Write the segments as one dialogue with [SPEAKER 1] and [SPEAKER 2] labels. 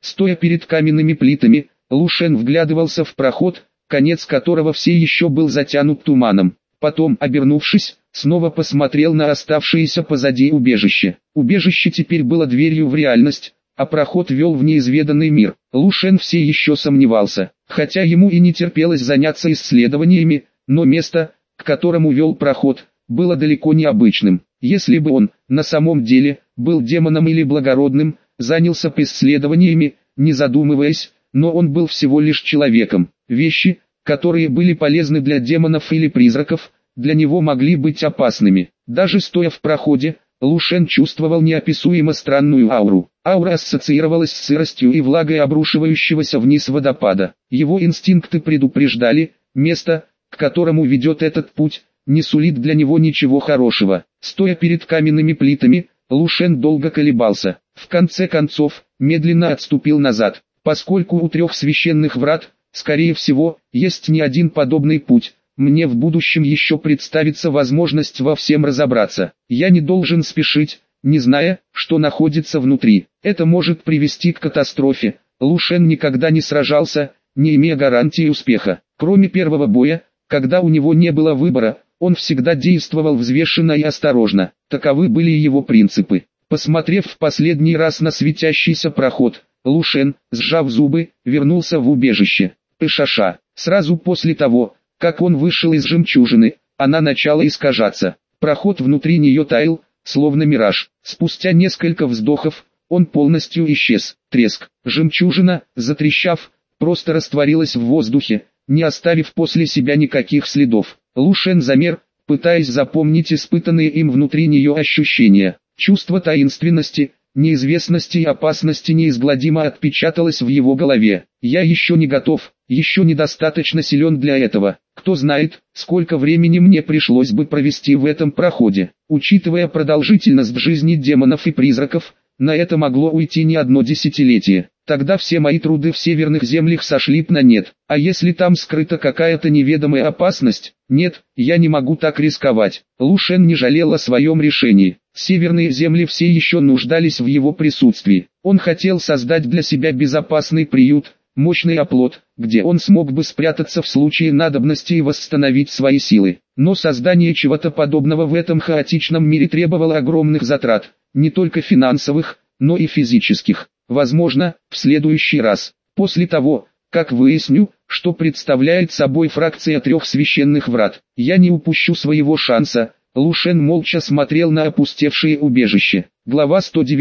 [SPEAKER 1] Стоя перед каменными плитами, Лушен вглядывался в проход, конец которого все еще был затянут туманом. Потом, обернувшись, снова посмотрел на оставшееся позади убежище. Убежище теперь было дверью в реальность, а проход вел в неизведанный мир. Лушен все еще сомневался, хотя ему и не терпелось заняться исследованиями, но место, к которому вел проход, было далеко не обычным. Если бы он, на самом деле, был демоном или благородным, занялся бы исследованиями, не задумываясь, но он был всего лишь человеком. Вещи, которые были полезны для демонов или призраков, для него могли быть опасными. Даже стоя в проходе, Лушен чувствовал неописуемо странную ауру. Аура ассоциировалась с сыростью и влагой обрушивающегося вниз водопада. Его инстинкты предупреждали, место, к которому ведет этот путь, не сулит для него ничего хорошего. Стоя перед каменными плитами, Лушен долго колебался. В конце концов, медленно отступил назад. Поскольку у 3 священных врат, скорее всего, есть не один подобный путь, мне в будущем еще представится возможность во всем разобраться. Я не должен спешить, не зная, что находится внутри. Это может привести к катастрофе. Лушен никогда не сражался, не имея гарантии успеха. Кроме первого боя, когда у него не было выбора, он всегда действовал взвешенно и осторожно. Таковы были его принципы. Посмотрев в последний раз на светящийся проход, Лушен, сжав зубы, вернулся в убежище. Пышаша. Сразу после того, как он вышел из жемчужины, она начала искажаться. Проход внутри нее таял, словно мираж. Спустя несколько вздохов, он полностью исчез. Треск. Жемчужина, затрещав, просто растворилась в воздухе, не оставив после себя никаких следов. Лушен замер, пытаясь запомнить испытанные им внутри нее ощущения. Чувство таинственности, неизвестности и опасности неизгладимо отпечаталось в его голове. «Я еще не готов, еще недостаточно силен для этого. Кто знает, сколько времени мне пришлось бы провести в этом проходе». Учитывая продолжительность жизни демонов и призраков, на это могло уйти не одно десятилетие. Тогда все мои труды в северных землях сошли б на нет. А если там скрыта какая-то неведомая опасность? Нет, я не могу так рисковать. Лушен не жалел о своем решении. Северные земли все еще нуждались в его присутствии. Он хотел создать для себя безопасный приют, мощный оплот, где он смог бы спрятаться в случае надобности и восстановить свои силы. Но создание чего-то подобного в этом хаотичном мире требовало огромных затрат, не только финансовых, но и физических. Возможно, в следующий раз, после того, как выясню, что представляет собой фракция 3 священных врат, я не упущу своего шанса. Лушен молча смотрел на опустевшее убежище. Глава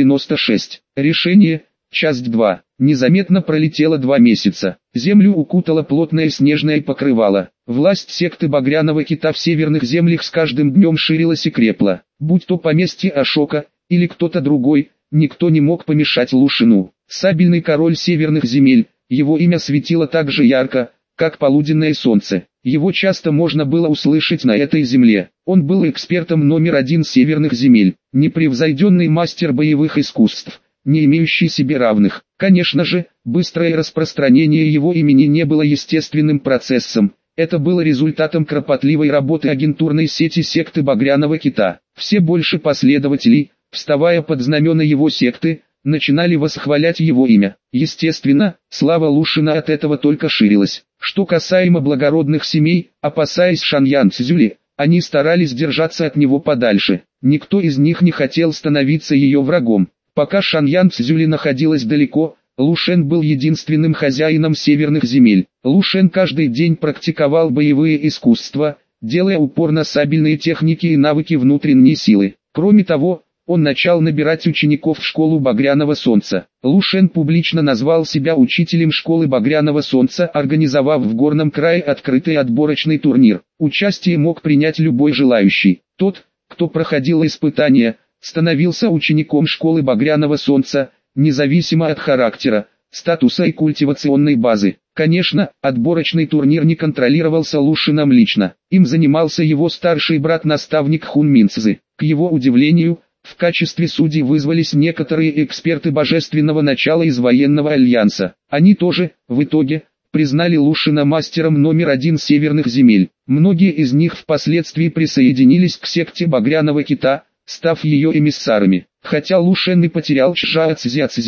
[SPEAKER 1] 196. Решение. Часть 2. Незаметно пролетело 2 месяца. Землю укутало плотное снежное покрывало. Власть секты Багряного Кита в северных землях с каждым днем ширилась и крепла. Будь то поместье Ашока, или кто-то другой, никто не мог помешать Лушену. Сабельный король северных земель, его имя светило так же ярко, как полуденное солнце. Его часто можно было услышать на этой земле. Он был экспертом номер 1 северных земель, непревзойденный мастер боевых искусств, не имеющий себе равных. Конечно же, быстрое распространение его имени не было естественным процессом. Это было результатом кропотливой работы агентурной сети секты Багряного Кита. Все больше последователей, вставая под знамена его секты, начинали восхвалять его имя. Естественно, слава Лушена от этого только ширилась. Что касаемо благородных семей, опасаясь Шаньян Цзюли, они старались держаться от него подальше. Никто из них не хотел становиться ее врагом. Пока Шаньян Цзюли находилась далеко, Лушен был единственным хозяином северных земель. Лушен каждый день практиковал боевые искусства, делая упор на сабельные техники и навыки внутренней силы. Кроме того, он начал набирать учеников в школу Багряного Солнца. Лушен публично назвал себя учителем школы Багряного Солнца, организовав в горном крае открытый отборочный турнир. Участие мог принять любой желающий. Тот, кто проходил испытания, становился учеником школы Багряного Солнца, независимо от характера, статуса и культивационной базы. Конечно, отборочный турнир не контролировался Лушеном лично. Им занимался его старший брат-наставник Хун Минцзы. К его удивлению, в качестве судей вызвались некоторые эксперты божественного начала из военного альянса. Они тоже, в итоге, признали Лушена мастером номер 1 северных земель. Многие из них впоследствии присоединились к секте Багряного Кита, став ее эмиссарами. Хотя Лушен и потерял Чжао Цзя,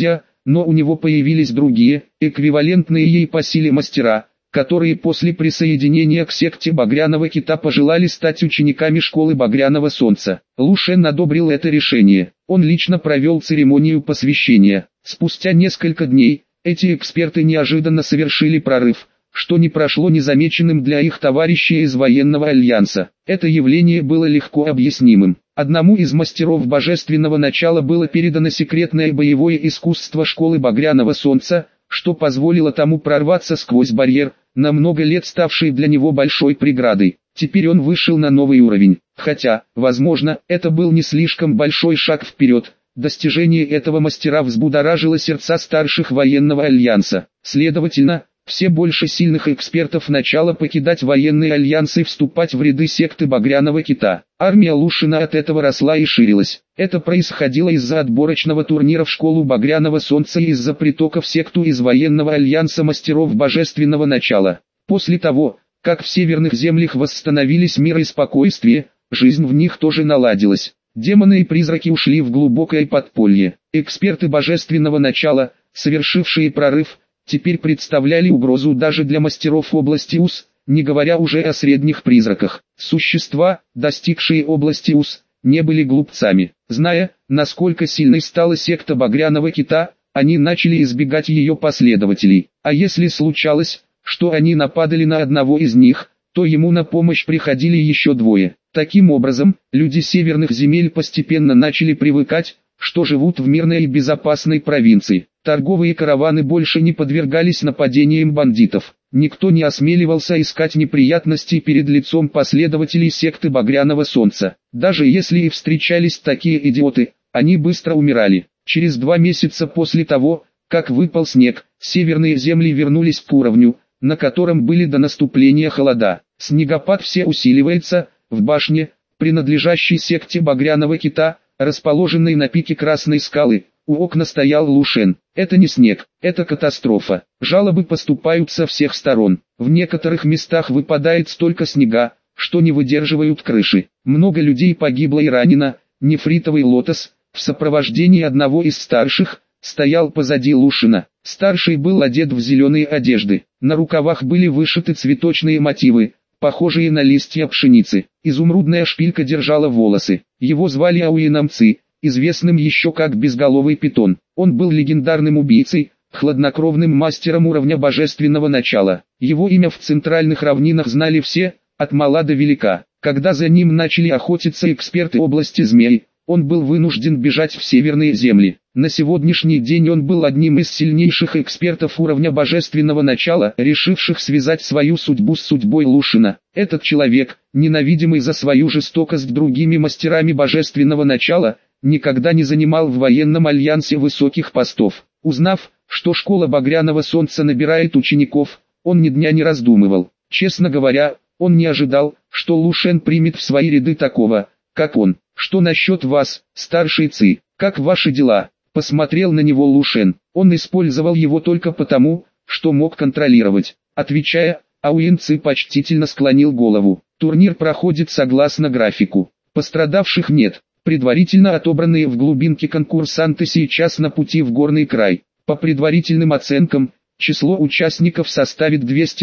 [SPEAKER 1] но у него появились другие, эквивалентные ей по силе мастера, которые после присоединения к секте Багряного Кита пожелали стать учениками школы Багряного Солнца. Лу Шен одобрил это решение. Он лично провел церемонию посвящения. Спустя несколько дней, эти эксперты неожиданно совершили прорыв, что не прошло незамеченным для их товарищей из военного альянса. Это явление было легко объяснимым. Одному из мастеров божественного начала было передано секретное боевое искусство школы Багряного Солнца, что позволило тому прорваться сквозь барьер, на много лет ставший для него большой преградой. Теперь он вышел на новый уровень, хотя, возможно, это был не слишком большой шаг вперед. Достижение этого мастера взбудоражило сердца старших военного альянса. Следовательно, все больше сильных экспертов начало покидать военный альянс и вступать в ряды секты Багряного Кита. Армия Лу Шена от этого росла и ширилась. Это происходило из-за отборочного турнира в школу Багряного Солнца и из-за притока в секту из военного альянса мастеров божественного начала. После того, как в северных землях восстановились мир и спокойствие, жизнь в них тоже наладилась. Демоны и призраки ушли в глубокое подполье. Эксперты божественного начала, совершившие прорыв, теперь представляли угрозу даже для мастеров области УС, не говоря уже о средних призраках. Существа, достигшие области УС, не были глупцами. Зная, насколько сильной стала секта Багряного Кита, они начали избегать ее последователей. А если случалось, что они нападали на одного из них, то ему на помощь приходили еще двое. Таким образом, люди северных земель постепенно начали привыкать, что живут в мирной и безопасной провинции. Торговые караваны больше не подвергались нападениям бандитов. Никто не осмеливался искать неприятностей перед лицом последователей секты Багряного Солнца. Даже если и встречались такие идиоты, они быстро умирали. Через 2 месяца после того, как выпал снег, северные земли вернулись к уровню, на котором были до наступления холода. Снегопад все усиливается. В башне, принадлежащей секте Багряного Кита, расположенной на пике Красной скалы, у окна стоял Лу Шен. Это не снег, это катастрофа. Жалобы поступают со всех сторон. В некоторых местах выпадает столько снега, что не выдерживают крыши. Много людей погибло и ранено. Нефритовый лотос, в сопровождении одного из старших, стоял позади Лу Шена. Старший был одет в зеленые одежды. На рукавах были вышиты цветочные мотивы, похожие на листья пшеницы. Изумрудная шпилька держала волосы. Его звали Ауином Ци, известным еще как Безголовый Питон. Он был легендарным убийцей, хладнокровным мастером уровня божественного начала. Его имя в центральных равнинах знали все, от мала до велика. Когда за ним начали охотиться эксперты области змей, он был вынужден бежать в северные земли. На сегодняшний день он был одним из сильнейших экспертов уровня божественного начала, решивших связать свою судьбу с судьбой Лу Шена. Этот человек, ненавидимый за свою жестокость другими мастерами божественного начала, никогда не занимал в военном альянсе высоких постов. Узнав, что школа Багряного Солнца набирает учеников, он ни дня не раздумывал. Честно говоря, он не ожидал, что Лу Шен примет в свои ряды такого, как он. «Что насчет вас, старший Ци? Как ваши дела?» Посмотрел на него Лу Шен. Он использовал его только потому, что мог контролировать. Отвечая, Ауин Ци почтительно склонил голову. Турнир проходит согласно графику. Пострадавших нет. Предварительно отобранные в глубинке конкурсанты сейчас на пути в горный край. По предварительным оценкам, число участников составит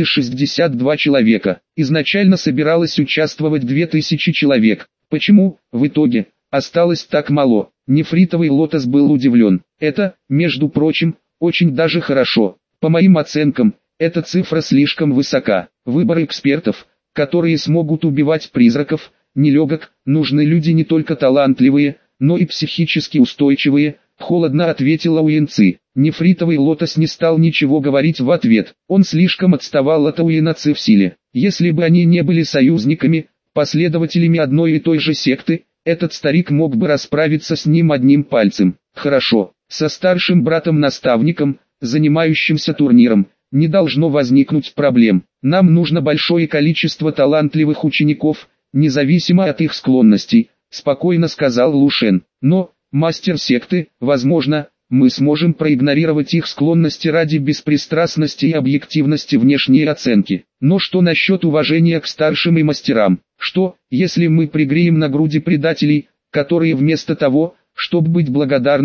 [SPEAKER 1] 262 человека. Изначально собиралось участвовать 2000 человек. Почему, в итоге, осталось так мало? Нефритовый лотос был удивлен. Это, между прочим, очень даже хорошо. По моим оценкам, эта цифра слишком высока. Выбор экспертов, которые смогут убивать призраков, нелегок. Нужны люди не только талантливые, но и психически устойчивые, холодно ответила Ауин Ци. Нефритовый лотос не стал ничего говорить в ответ. Он слишком отставал от Ауина Ци в силе. Если бы они не были союзниками, последователями одной и той же секты, этот старик мог бы расправиться с ним одним пальцем. Хорошо, со старшим братом-наставником, занимающимся турниром, не должно возникнуть проблем. Нам нужно большое количество талантливых учеников, независимо от их склонностей, спокойно сказал Лу Шен. Но, мастер секты, возможно, мы сможем проигнорировать их склонности ради беспристрастности и объективности внешней оценки. Но что насчет уважения к старшим и мастерам? Что, если мы пригреем на груди предателей, которые вместо того, чтобы быть благодарными,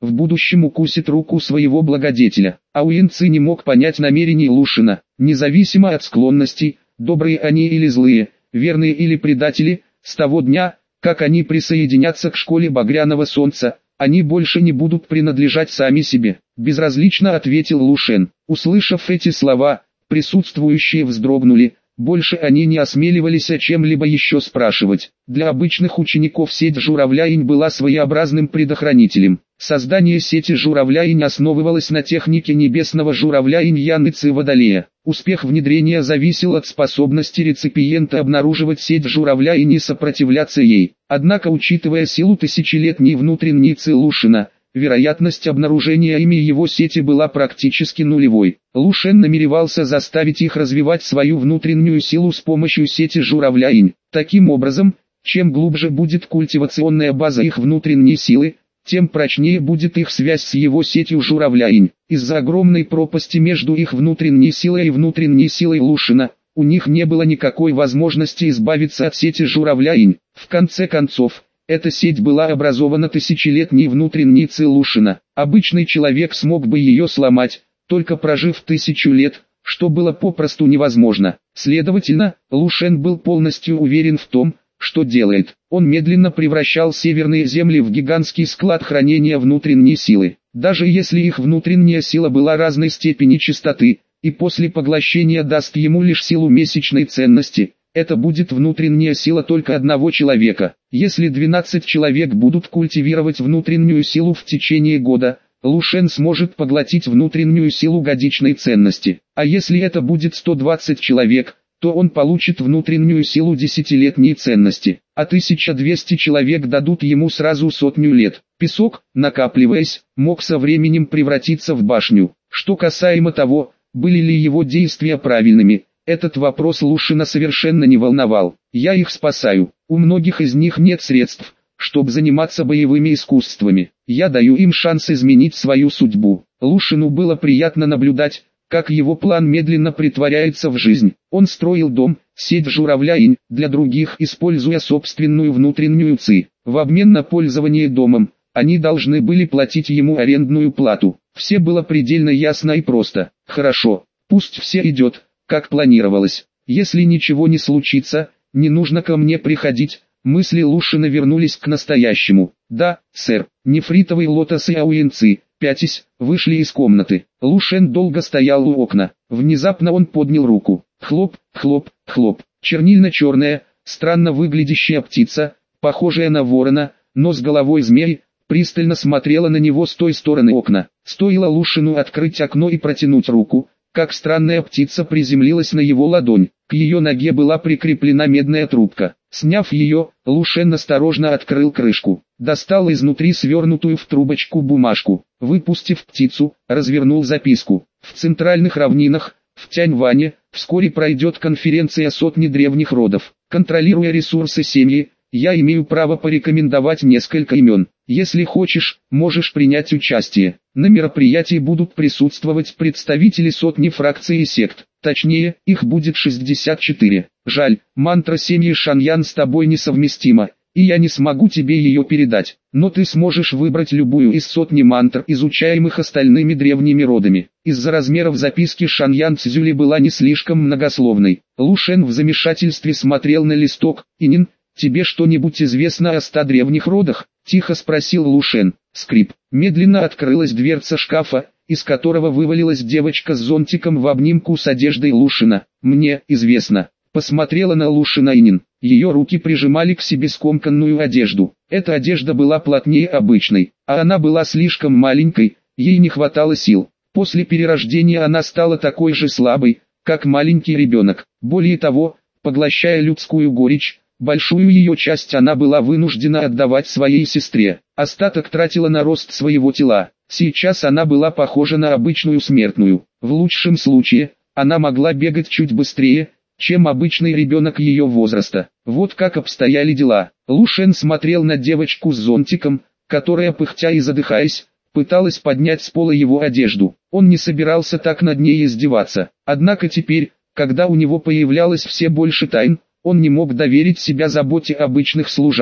[SPEAKER 1] в будущем укусит руку своего благодетеля. А Уинци не мог понять намерений Лушина, независимо от склонностей, добрые они или злые, верные или предатели, с того дня, как они присоединятся к школе Багряного Солнца, они больше не будут принадлежать сами себе. Безразлично ответил Лушен. Услышав эти слова, присутствующие вздрогнули. Больше они не осмеливались о чем-либо еще спрашивать. Для обычных учеников сеть Журавляинь была своеобразным предохранителем. Создание сети Журавляинь основывалось на технике небесного журавля Инь-Ян-Ци Водолея. Успех внедрения зависел от способности реципиента обнаруживать сеть Журавляинь и сопротивляться ей. Однако, учитывая силу тысячелетней внутренней Ци Лушина, вероятность обнаружения ими его сети была практически нулевой. Лушен намеревался заставить их развивать свою внутреннюю силу с помощью сети Журавляинь. Таким образом, чем глубже будет культивационная база их внутренней силы, тем прочнее будет их связь с его сетью Журавляинь. Из-за огромной пропасти между их внутренней силой и внутренней силой Лушина, у них не было никакой возможности избавиться от сети Журавляинь. В конце концов, эта сеть была образована тысячелетней внутренней Ци Лушина. Обычный человек смог бы ее сломать, только прожив 1000 лет, что было попросту невозможно. Следовательно, Лушен был полностью уверен в том, что делает. Он медленно превращал северные земли в гигантский склад хранения внутренней силы. Даже если их внутренняя сила была разной степени чистоты, и после поглощения даст ему лишь силу месячной ценности, это будет внутренняя сила только одного человека. Если 12 человек будут культивировать внутреннюю силу в течение года, Лушен сможет поглотить внутреннюю силу годичной ценности. А если это будет 120 человек, то он получит внутреннюю силу десятилетней ценности. А 1200 человек дадут ему сразу 100 лет. Песок, накапливаясь, мог со временем превратиться в башню. Что касаемо того, были ли его действия правильными, этот вопрос Лушина совершенно не волновал. Я их спасаю. У многих из них нет средств, чтобы заниматься боевыми искусствами. Я даю им шанс изменить свою судьбу. Лушину было приятно наблюдать, как его план медленно притворяется в жизнь. Он строил дом, сеть Журавляинь, для других, используя собственную внутреннюю Ци. В обмен на пользование домом, они должны были платить ему арендную плату. Все было предельно ясно и просто. Хорошо, пусть все идет, как планировалось. Если ничего не случится, не нужно ко мне приходить. Мысли Лушина вернулись к настоящему. Да, сэр. Нефритовый лотос и Ауинци, пятясь, вышли из комнаты. Лушен долго стоял у окна. Внезапно он поднял руку. Хлоп, хлоп, хлоп. Чернильно-черная, странно выглядящая птица, похожая на ворона, но с головой змеи, пристально смотрела на него с той стороны окна. Стоило Лушину открыть окно и протянуть руку, как странная птица приземлилась на его ладонь. К ее ноге была прикреплена медная трубка. Сняв ее, Лушен осторожно открыл крышку. Достал изнутри свернутую в трубочку бумажку. Выпустив птицу, развернул записку. В центральных равнинах, в Тяньване, вскоре пройдет конференция сотни древних родов. Контролируя ресурсы семьи, я имею право порекомендовать несколько имен. Если хочешь, можешь принять участие. На мероприятии будут присутствовать представители сотни фракций и сект. Точнее, их будет 64. Жаль, мантра семьи Шаньян с тобой несовместима, и я не смогу тебе ее передать. Но ты сможешь выбрать любую из сотни мантр, изучаемых остальными древними родами. Из-за размеров записки Шаньян Цзюли была не слишком многословной. Лушен в замешательстве смотрел на листок. «Инин, тебе что-нибудь известно о 100 древних родах?» — тихо спросил Лушен. Скрип. Медленно открылась дверца шкафа, из которого вывалилась девочка с зонтиком в обнимку с одеждой Лушина. «Мне известно». Посмотрела на Лушина Инин. Ее руки прижимали к себе скомканную одежду. Эта одежда была плотнее обычной, а она была слишком маленькой, ей не хватало сил. После перерождения она стала такой же слабой, как маленький ребенок. Более того, поглощая людскую горечь, большую ее часть она была вынуждена отдавать своей сестре. Остаток тратила на рост своего тела. Сейчас она была похожа на обычную смертную. В лучшем случае, она могла бегать чуть быстрее, чем обычный ребенок ее возраста. Вот как обстояли дела. Лушен смотрел на девочку с зонтиком, которая, пыхтя и задыхаясь, пыталась поднять с пола его одежду. Он не собирался так над ней издеваться. Однако теперь, когда у него появлялось все больше тайн, он не мог доверить себя заботе обычных служанок.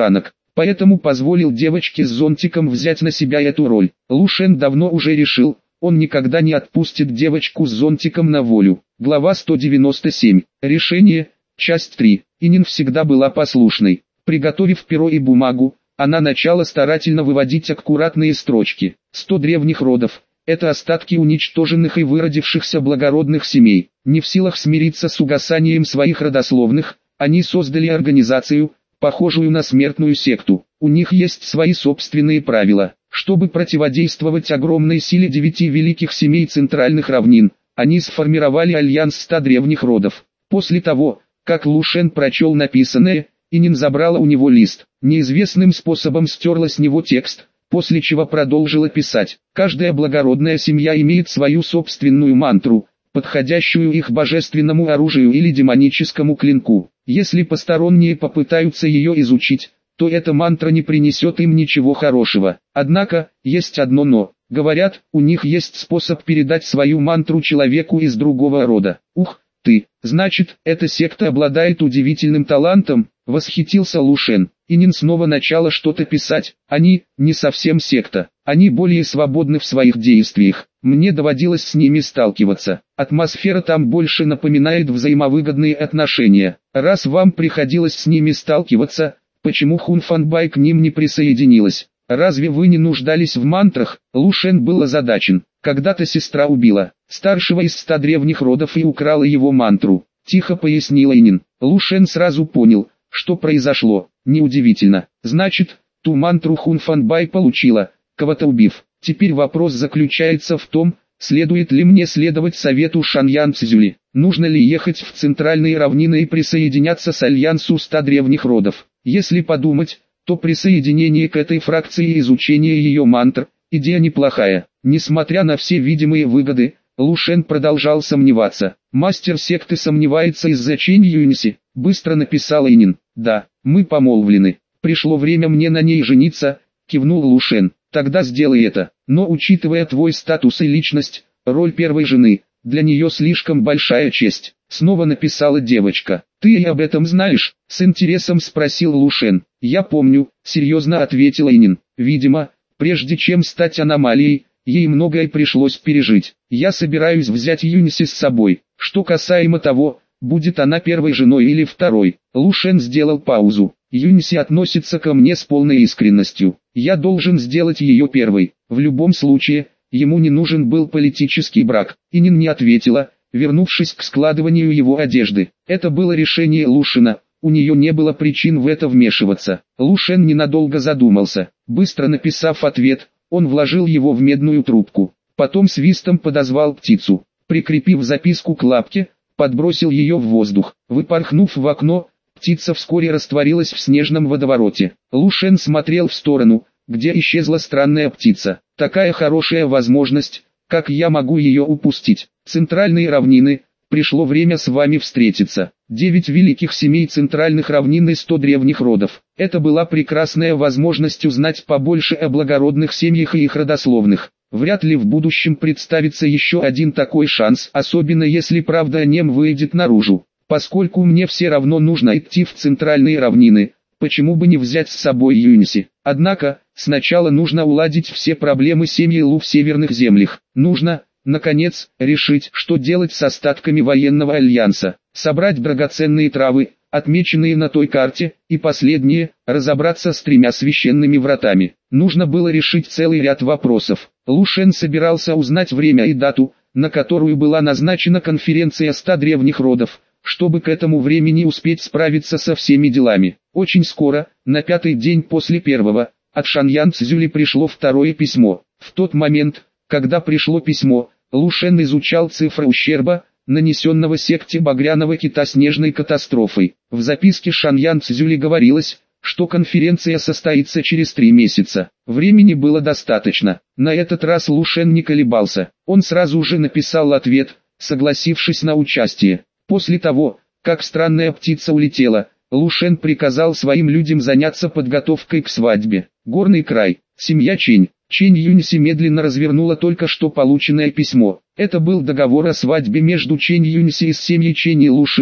[SPEAKER 1] поэтому позволил девочке с зонтиком взять на себя эту роль. Лу Шен давно уже решил, он никогда не отпустит девочку с зонтиком на волю. Глава 197. Решение. Часть 3. Инин всегда была послушной. Приготовив перо и бумагу, она начала старательно выводить аккуратные строчки. 100 древних родов. Это остатки уничтоженных и выродившихся благородных семей. Не в силах смириться с угасанием своих родословных, они создали организацию, похожую на смертную секту. У них есть свои собственные правила. Чтобы противодействовать огромной силе 9 великих семей центральных равнин, они сформировали альянс 100 древних родов. После того, как Лу Шен прочел написанное, Инин забрала у него лист. Неизвестным способом стерла с него текст, после чего продолжила писать. Каждая благородная семья имеет свою собственную мантру, подходящую их божественному оружию или демоническому клинку. Если посторонние попытаются ее изучить, то эта мантра не принесет им ничего хорошего. Однако, есть одно но. Говорят, у них есть способ передать свою мантру человеку из другого рода. Ух ты, значит, эта секта обладает удивительным талантом, восхитился Лу Шен. Инин снова начала что-то писать. Они, не совсем секта, они более свободны в своих действиях. Мне доводилось с ними сталкиваться. Атмосфера там больше напоминает взаимовыгодные отношения. Раз вам приходилось с ними сталкиваться, почему Хун Фанбай к ним не присоединилась? Разве вы не нуждались в мантрах? Лу Шен был озадачен. Когда-то сестра убила старшего из 100 древних родов и украла его мантру. Тихо пояснила Инин. Лу Шен сразу понял, что произошло. Неудивительно. Значит, ту мантру Хун Фанбай получила, кого-то убив. Теперь вопрос заключается в том, следует ли мне следовать совету Шаньян Цзюли. Нужно ли ехать в центральные равнины и присоединяться с альянсу 100 древних родов. Если подумать, то присоединение к этой фракции и изучение ее мантр – идея неплохая. Несмотря на все видимые выгоды, Лу Шен продолжал сомневаться. Мастер секты сомневается из-за Чэнь Юньси, быстро написала Инин. Да, мы помолвлены. Пришло время мне на ней жениться, кивнул Лу Шен. Тогда сделай это. Но учитывая твой статус и личность, роль первой жены, для нее слишком большая честь. Снова написала девочка. Ты и об этом знаешь? С интересом спросил Лу Шен. Я помню, серьезно ответила Инин. Видимо, прежде чем стать аномалией, ей многое пришлось пережить. Я собираюсь взять Юньси с собой. Что касаемо того, будет она первой женой или второй. Лу Шен сделал паузу. Юньси относится ко мне с полной искренностью. Я должен сделать ее первой. В любом случае, ему не нужен был политический брак. Инин не ответила, вернувшись к складыванию его одежды. Это было решение Лу Шена. У нее не было причин в это вмешиваться. Лу Шен ненадолго задумался. Быстро написав ответ, он вложил его в медную трубку. Потом свистом подозвал птицу. Прикрепив записку к лапке, подбросил ее в воздух. Выпорхнув в окно, птица вскоре растворилась в снежном водовороте. Лу Шен смотрел в сторону, где исчезла странная птица. Такая хорошая возможность, как я могу ее упустить? Центральные равнины, пришло время с вами встретиться. 9 великих семей центральных равнин и 100 древних родов. Это была прекрасная возможность узнать побольше о благородных семьях и их родословных. Вряд ли в будущем представится еще один такой шанс, особенно если правда о нем выйдет наружу. Поскольку мне все равно нужно идти в центральные равнины, почему бы не взять с собой Юньси? Однако, сначала нужно уладить все проблемы семьи Лу в северных землях. Нужно, наконец, решить, что делать с остатками военного альянса. Собрать драгоценные травы, отмеченные на той карте, и последнее, разобраться с 3 священными вратами. Нужно было решить целый ряд вопросов. Лу Шен собирался узнать время и дату, на которую была назначена конференция 100 древних родов, чтобы к этому времени успеть справиться со всеми делами. Очень скоро, на 5-й день после первого, от Шаньян Цзюли пришло 2-е письмо. В тот момент, когда пришло письмо, Лу Шен изучал цифры ущерба, нанесенного секте Багряного Кита снежной катастрофой. В записке Шаньян Цзюли говорилось, что конференция состоится через 3 месяца. Времени было достаточно. На этот раз Лу Шен не колебался. Он сразу же написал ответ, согласившись на участие. После того, как странная птица улетела, Лу Шен приказал своим людям заняться подготовкой к свадьбе. Горный край. Семья Чэнь. Чэнь Юньси медленно развернула только что полученное письмо. Это был договор о свадьбе между Чэнь Юньси и семьей Чэнь и Лу Шеном,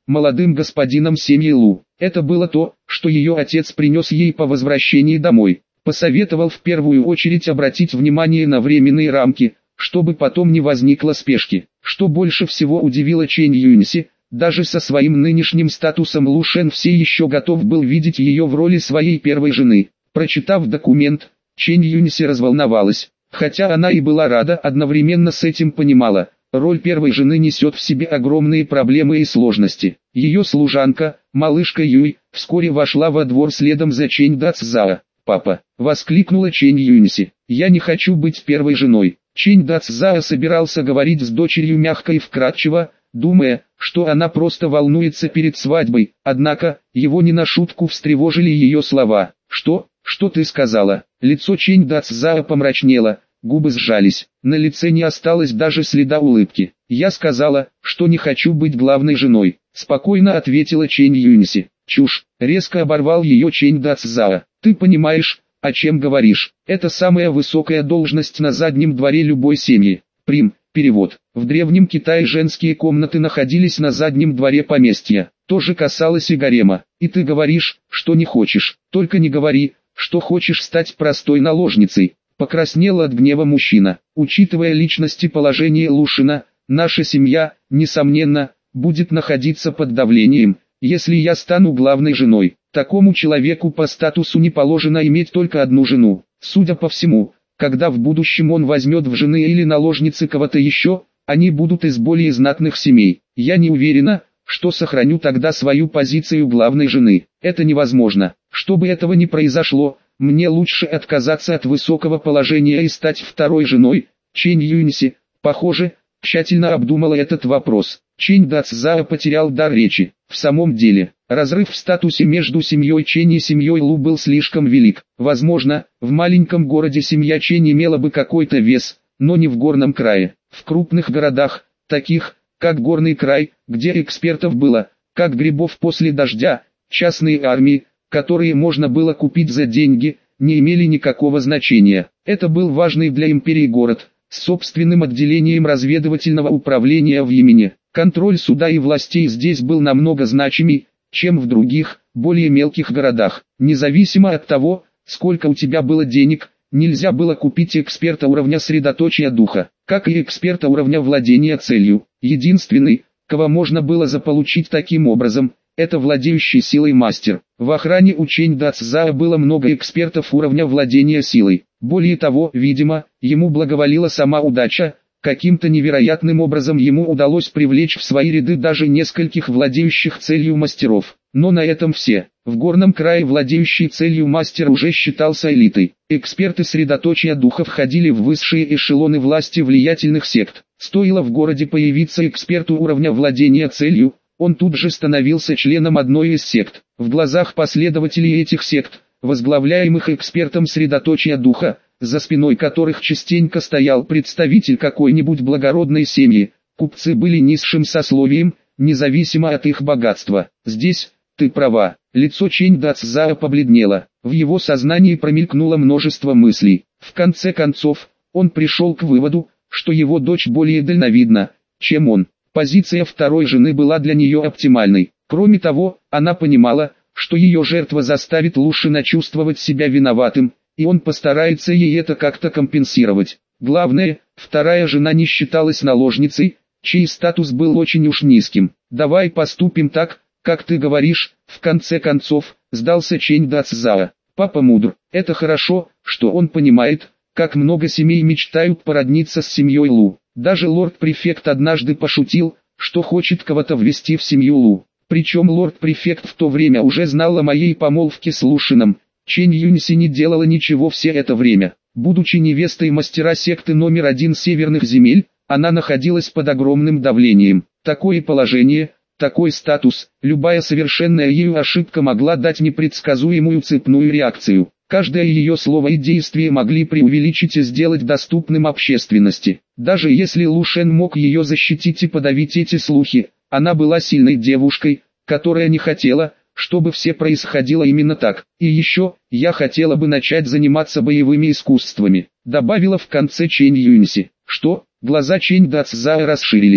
[SPEAKER 1] молодым господином семьи Лу. Это было то, что ее отец принес ей по возвращении домой. Посоветовал в первую очередь обратить внимание на временные рамки, чтобы потом не возникло спешки. Что больше всего удивило Чэнь Юньси, даже со своим нынешним статусом Лу Шен все еще готов был видеть ее в роли своей первой жены. Прочитав документ, Чэнь Юньси разволновалась. Хотя она и была рада, одновременно с этим понимала, роль первой жены несет в себе огромные проблемы и сложности. Ее служанка, малышка Юй, вскоре вошла во двор следом за Чэнь Дацзао. «Папа!» — воскликнула Чэнь Юньси. «Я не хочу быть первой женой». Чэнь Дацзао собирался говорить с дочерью мягко и вкратчиво, думая, что она просто волнуется перед свадьбой, однако, его не на шутку встревожили ее слова. «Что? Что ты сказала?» Лицо Чэнь Дацзао помрачнело, губы сжались, на лице не осталось даже следа улыбки. «Я сказала, что не хочу быть главной женой», — спокойно ответила Чэнь Юньси. «Чушь!» — резко оборвал ее Чэнь Дацзао. «Ты понимаешь, о чем говоришь? Это самая высокая должность на заднем дворе любой семьи». Перевод. В Древнем Китае женские комнаты находились на заднем дворе поместья. То же касалось и гарема. И ты говоришь, что не хочешь. Только не говори, что хочешь стать простой наложницей. Покраснел от гнева мужчина. Учитывая личность и положение Лушина, наша семья, несомненно, будет находиться под давлением, если я стану главной женой. Такому человеку по статусу не положено иметь только одну жену. Судя по всему, когда в будущем он возьмет в жены или наложницы кого-то еще, они будут из более знатных семей. Я не уверена, что сохраню тогда свою позицию главной жены. Это невозможно. Чтобы этого не произошло, мне лучше отказаться от высокого положения и стать второй женой. Чэнь Юньси, похоже, тщательно обдумала этот вопрос. Чэнь Дацзао потерял дар речи. В самом деле, разрыв в статусе между семьей Чэнь и семьей Лу был слишком велик. Возможно, в маленьком городе семья Чэнь имела бы какой-то вес, но не в горном крае. В крупных городах, таких, как Горный край, где экспертов было, как грибов после дождя, частные армии, которые можно было купить за деньги, не имели никакого значения. Это был важный для империи город, с собственным отделением разведывательного управления в Йемене. Контроль суда и властей здесь был намного значимей, чем в других, более мелких городах. Независимо от того, сколько у тебя было денег, нельзя было купить эксперта уровня средоточия духа, как и эксперта уровня владения целью. Единственный, кого можно было заполучить таким образом, это владеющий силой мастер. В охране у Чэнь Дацзао было много экспертов уровня владения силой. Более того, видимо, ему благоволила сама удача. Каким-то невероятным образом ему удалось привлечь в свои ряды даже нескольких владеющих целью мастеров. Но на этом все. В Горном крае владеющий целью мастер уже считался элитой. Эксперты средоточия духа входили в высшие эшелоны власти влиятельных сект. Стоило в городе появиться эксперту уровня владения целью, он тут же становился членом одной из сект. В глазах последователей этих сект, возглавляемых экспертом средоточия духа, за спиной которых частенько стоял представитель какой-нибудь благородной семьи, купцы были низшим сословием, независимо от их богатства. Здесь, ты права, лицо Чэнь Дацзао побледнело, в его сознании промелькнуло множество мыслей. В конце концов, он пришел к выводу, что его дочь более дальновидна, чем он. Позиция второй жены была для нее оптимальной. Кроме того, она понимала, что ее жертва заставит Лушина чувствовать себя виноватым, и он постарается ей это как-то компенсировать. Главное, вторая жена не считалась наложницей, чей статус был очень уж низким. «Давай поступим так, как ты говоришь», в конце концов, сдался Чэнь Дацзао. Папа мудр. Это хорошо, что он понимает, как много семей мечтают породниться с семьей Лу. Даже лорд-префект однажды пошутил, что хочет кого-то ввести в семью Лу. Причем лорд-префект в то время уже знал о моей помолвке с Лушином. Чэнь Юньси не делала ничего все это время. Будучи невестой мастера секты номер 1 северных земель, она находилась под огромным давлением. Такое положение, такой статус, любая совершенная ею ошибка могла дать непредсказуемую цепную реакцию. Каждое ее слово и действие могли преувеличить и сделать доступным общественности. Даже если Лушен мог ее защитить и подавить эти слухи, она была сильной девушкой, которая не хотела, чтобы все происходило именно так. И еще, я хотела бы начать заниматься боевыми искусствами, добавила в конце Чэнь Юньси. Что? Глаза Чэнь Дацзао расширились.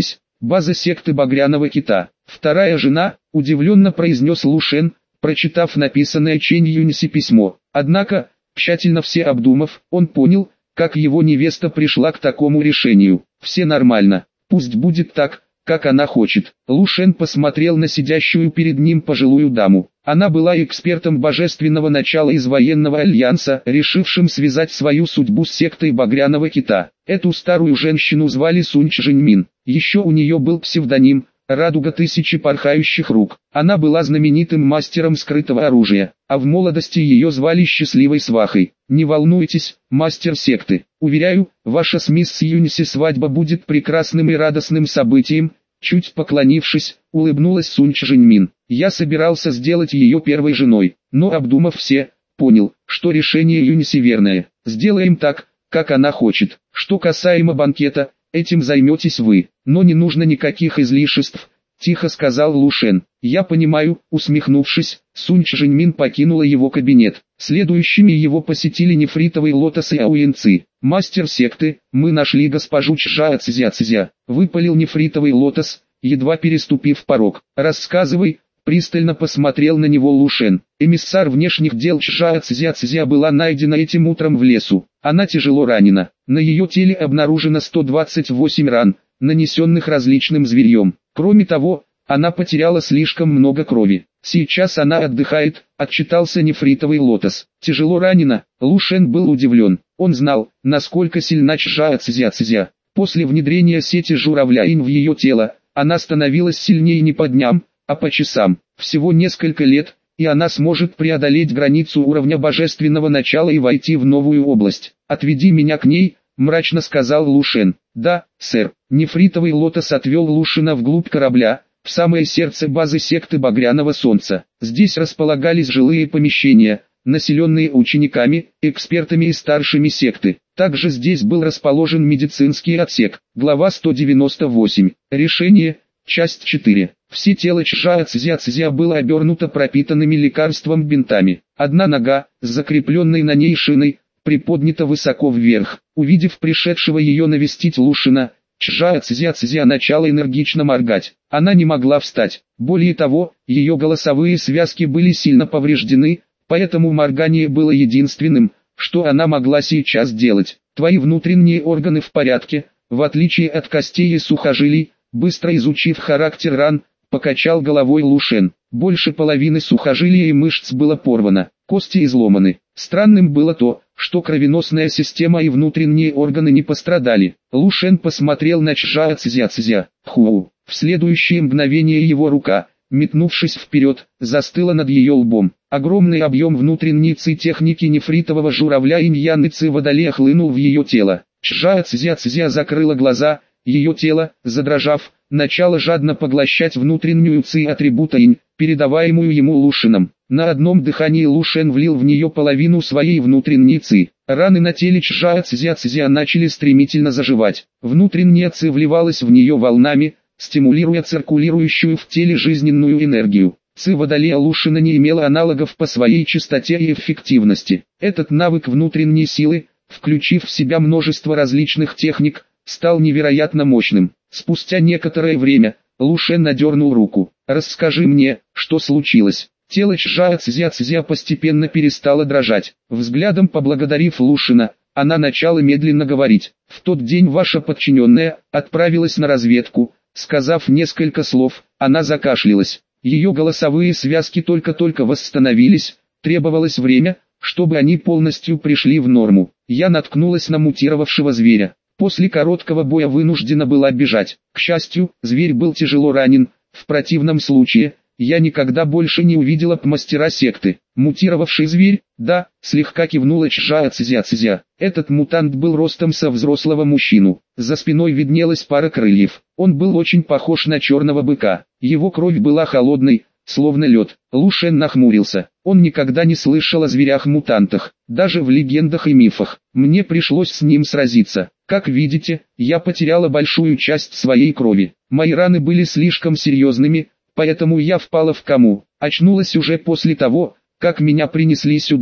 [SPEAKER 1] База секты Багряного Кита. Вторая жена, удивленно произнес Лу Шен, прочитав написанное Чэнь Юньси письмо. Однако, тщательно все обдумав, он понял, как его невеста пришла к такому решению. Все нормально, пусть будет так, как она хочет. Лу Шен посмотрел на сидящую перед ним пожилую даму. Она была экспертом божественного начала из военного альянса, решившим связать свою судьбу с сектой Багряного Кита. Эту старую женщину звали Сунь Чжэньмин. Еще у нее был псевдоним «Радуга тысячи порхающих рук». Она была знаменитым мастером скрытого оружия, а в молодости ее звали Счастливой Свахой. Не волнуйтесь, мастер секты. Уверяю, ваша с мисс Юньси свадьба будет прекрасным и радостным событием. Чуть поклонившись, улыбнулась Сунь Чжэньмин. Я собирался сделать ее первой женой, но обдумав все, понял, что решение Юньси верное. Сделаем так, как она хочет. Что касаемо банкета, этим займетесь вы, но не нужно никаких излишеств, тихо сказал Лу Шен. Я понимаю, усмехнувшись, Сунь Чжэньмин покинула его кабинет. Следующими его посетили Нефритовый Лотос и Ауянци. Мастер секты, мы нашли госпожу Чжа Цзя, выпалил Нефритовый Лотос, едва переступив порог. Рассказывай, пристально посмотрел на него Лу Шен. Эмиссар внешних дел Чжа Цзя была найдена этим утром в лесу. Она тяжело ранена. На ее теле обнаружено 128 ран, нанесенных различным зверьем. Кроме того, она потеряла слишком много крови. Сейчас она отдыхает, отчитался Нефритовый Лотос. Тяжело ранена. Лу Шен был удивлен. Он знал, насколько сильна Чжа Цзя. После внедрения сети журавля-инь в ее тело, она становилась сильнее не по дням, а по часам. Всего несколько лет, и она сможет преодолеть границу уровня божественного начала и войти в новую область. «Отведи меня к ней», — мрачно сказал Лу Шен. «Да, сэр». Нефритовый Лотос отвел Лу Шена вглубь корабля, в самое сердце базы секты Багряного Солнца. Здесь располагались жилые помещения, населенные учениками, экспертами и старшими секты. Также здесь был расположен медицинский отсек. Глава 198. Решение. Часть 4. Все тело Чжа Цзя было обернуто пропитанными лекарством бинтами. Одна нога, с закрепленной на ней шиной, приподнята высоко вверх. Увидев пришедшего ее навестить Лу Шена, Чжа Цзя начала энергично моргать. Она не могла встать. Более того, ее голосовые связки были сильно повреждены, поэтому моргание было единственным, что она могла сейчас делать. Твои внутренние органы в порядке, в отличие от костей и сухожилий, быстро изучив характер ран, покачал головой Лу Шен. Больше половины сухожилия и мышц было порвано, кости изломаны. Странным было то, что кровеносная система и внутренние органы не пострадали. Лу Шен посмотрел на Чжа Цзя. В следующее мгновение его рука, метнувшись вперед, застыла над ее лбом. Огромный объем внутренней ци-техники нефритового журавля инь-ян и ци-водолея хлынул в ее тело. Чжа Цзя закрыла глаза, ее тело, задрожав, начало жадно поглощать внутреннюю ци-атрибута инь, передаваемую ему Лу Шеном. На одном дыхании Лу Шен влил в нее половину своей внутренней ци. Раны на теле Чжа Цзя начали стремительно заживать. Внутренняя ци вливалась в нее волнами, стимулируя циркулирующую в теле жизненную энергию. Ци водолея Лу Шена не имела аналогов по своей чистоте и эффективности. Этот навык внутренней силы, включив в себя множество различных техник, стал невероятно мощным. Спустя некоторое время, Лу Шен надернул руку. «Расскажи мне, что случилось?» Тело Чжа Цзя постепенно перестало дрожать. Взглядом поблагодарив Лу Шена, она начала медленно говорить. «В тот день ваша подчиненная отправилась на разведку». Сказав несколько слов, она закашлялась. Ее голосовые связки только-только восстановились, требовалось время, чтобы они полностью пришли в норму. Я наткнулась на мутировавшего зверя. После короткого боя вынуждена была бежать. К счастью, зверь был тяжело ранен, в противном случае, я никогда больше не увидела б мастера секты. Мутировавший зверь, да, слегка кивнула Чжа Цзя. Этот мутант был ростом со взрослого мужчину. За спиной виднелась пара крыльев. Он был очень похож на черного быка. Его кровь была холодной, словно лед. Лу Шен нахмурился. Он никогда не слышал о зверях-мутантах, даже в легендах и мифах. Мне пришлось с ним сразиться. Как видите, я потеряла большую часть своей крови. Мои раны были слишком серьезными, поэтому я впала в кому. Очнулась уже после того, как меня принесли сюда.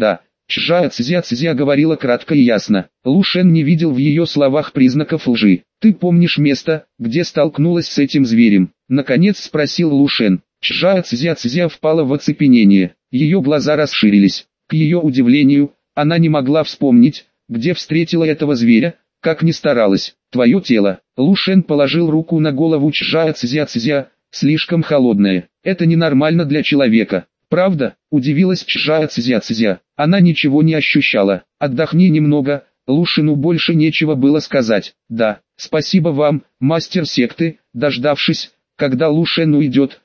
[SPEAKER 1] Цзя говорила кратко и ясно. Лу Шен не видел в ее словах признаков лжи. «Ты помнишь место, где столкнулась с этим зверем?» Наконец спросил Лу Шен. Цзя впала в оцепенение. Ее глаза расширились. К ее удивлению, она не могла вспомнить, где встретила этого зверя, как ни старалась. «Твое тело». Лу Шен положил руку на голову Цзя, слишком холодное. «Это ненормально для человека». «Правда?» – удивилась Цзя. Она ничего не ощущала. «Отдохни немного». Лу Шену больше нечего было сказать. «Да, спасибо вам, мастер секты». Дождавшись, когда Лу Шен уйдет,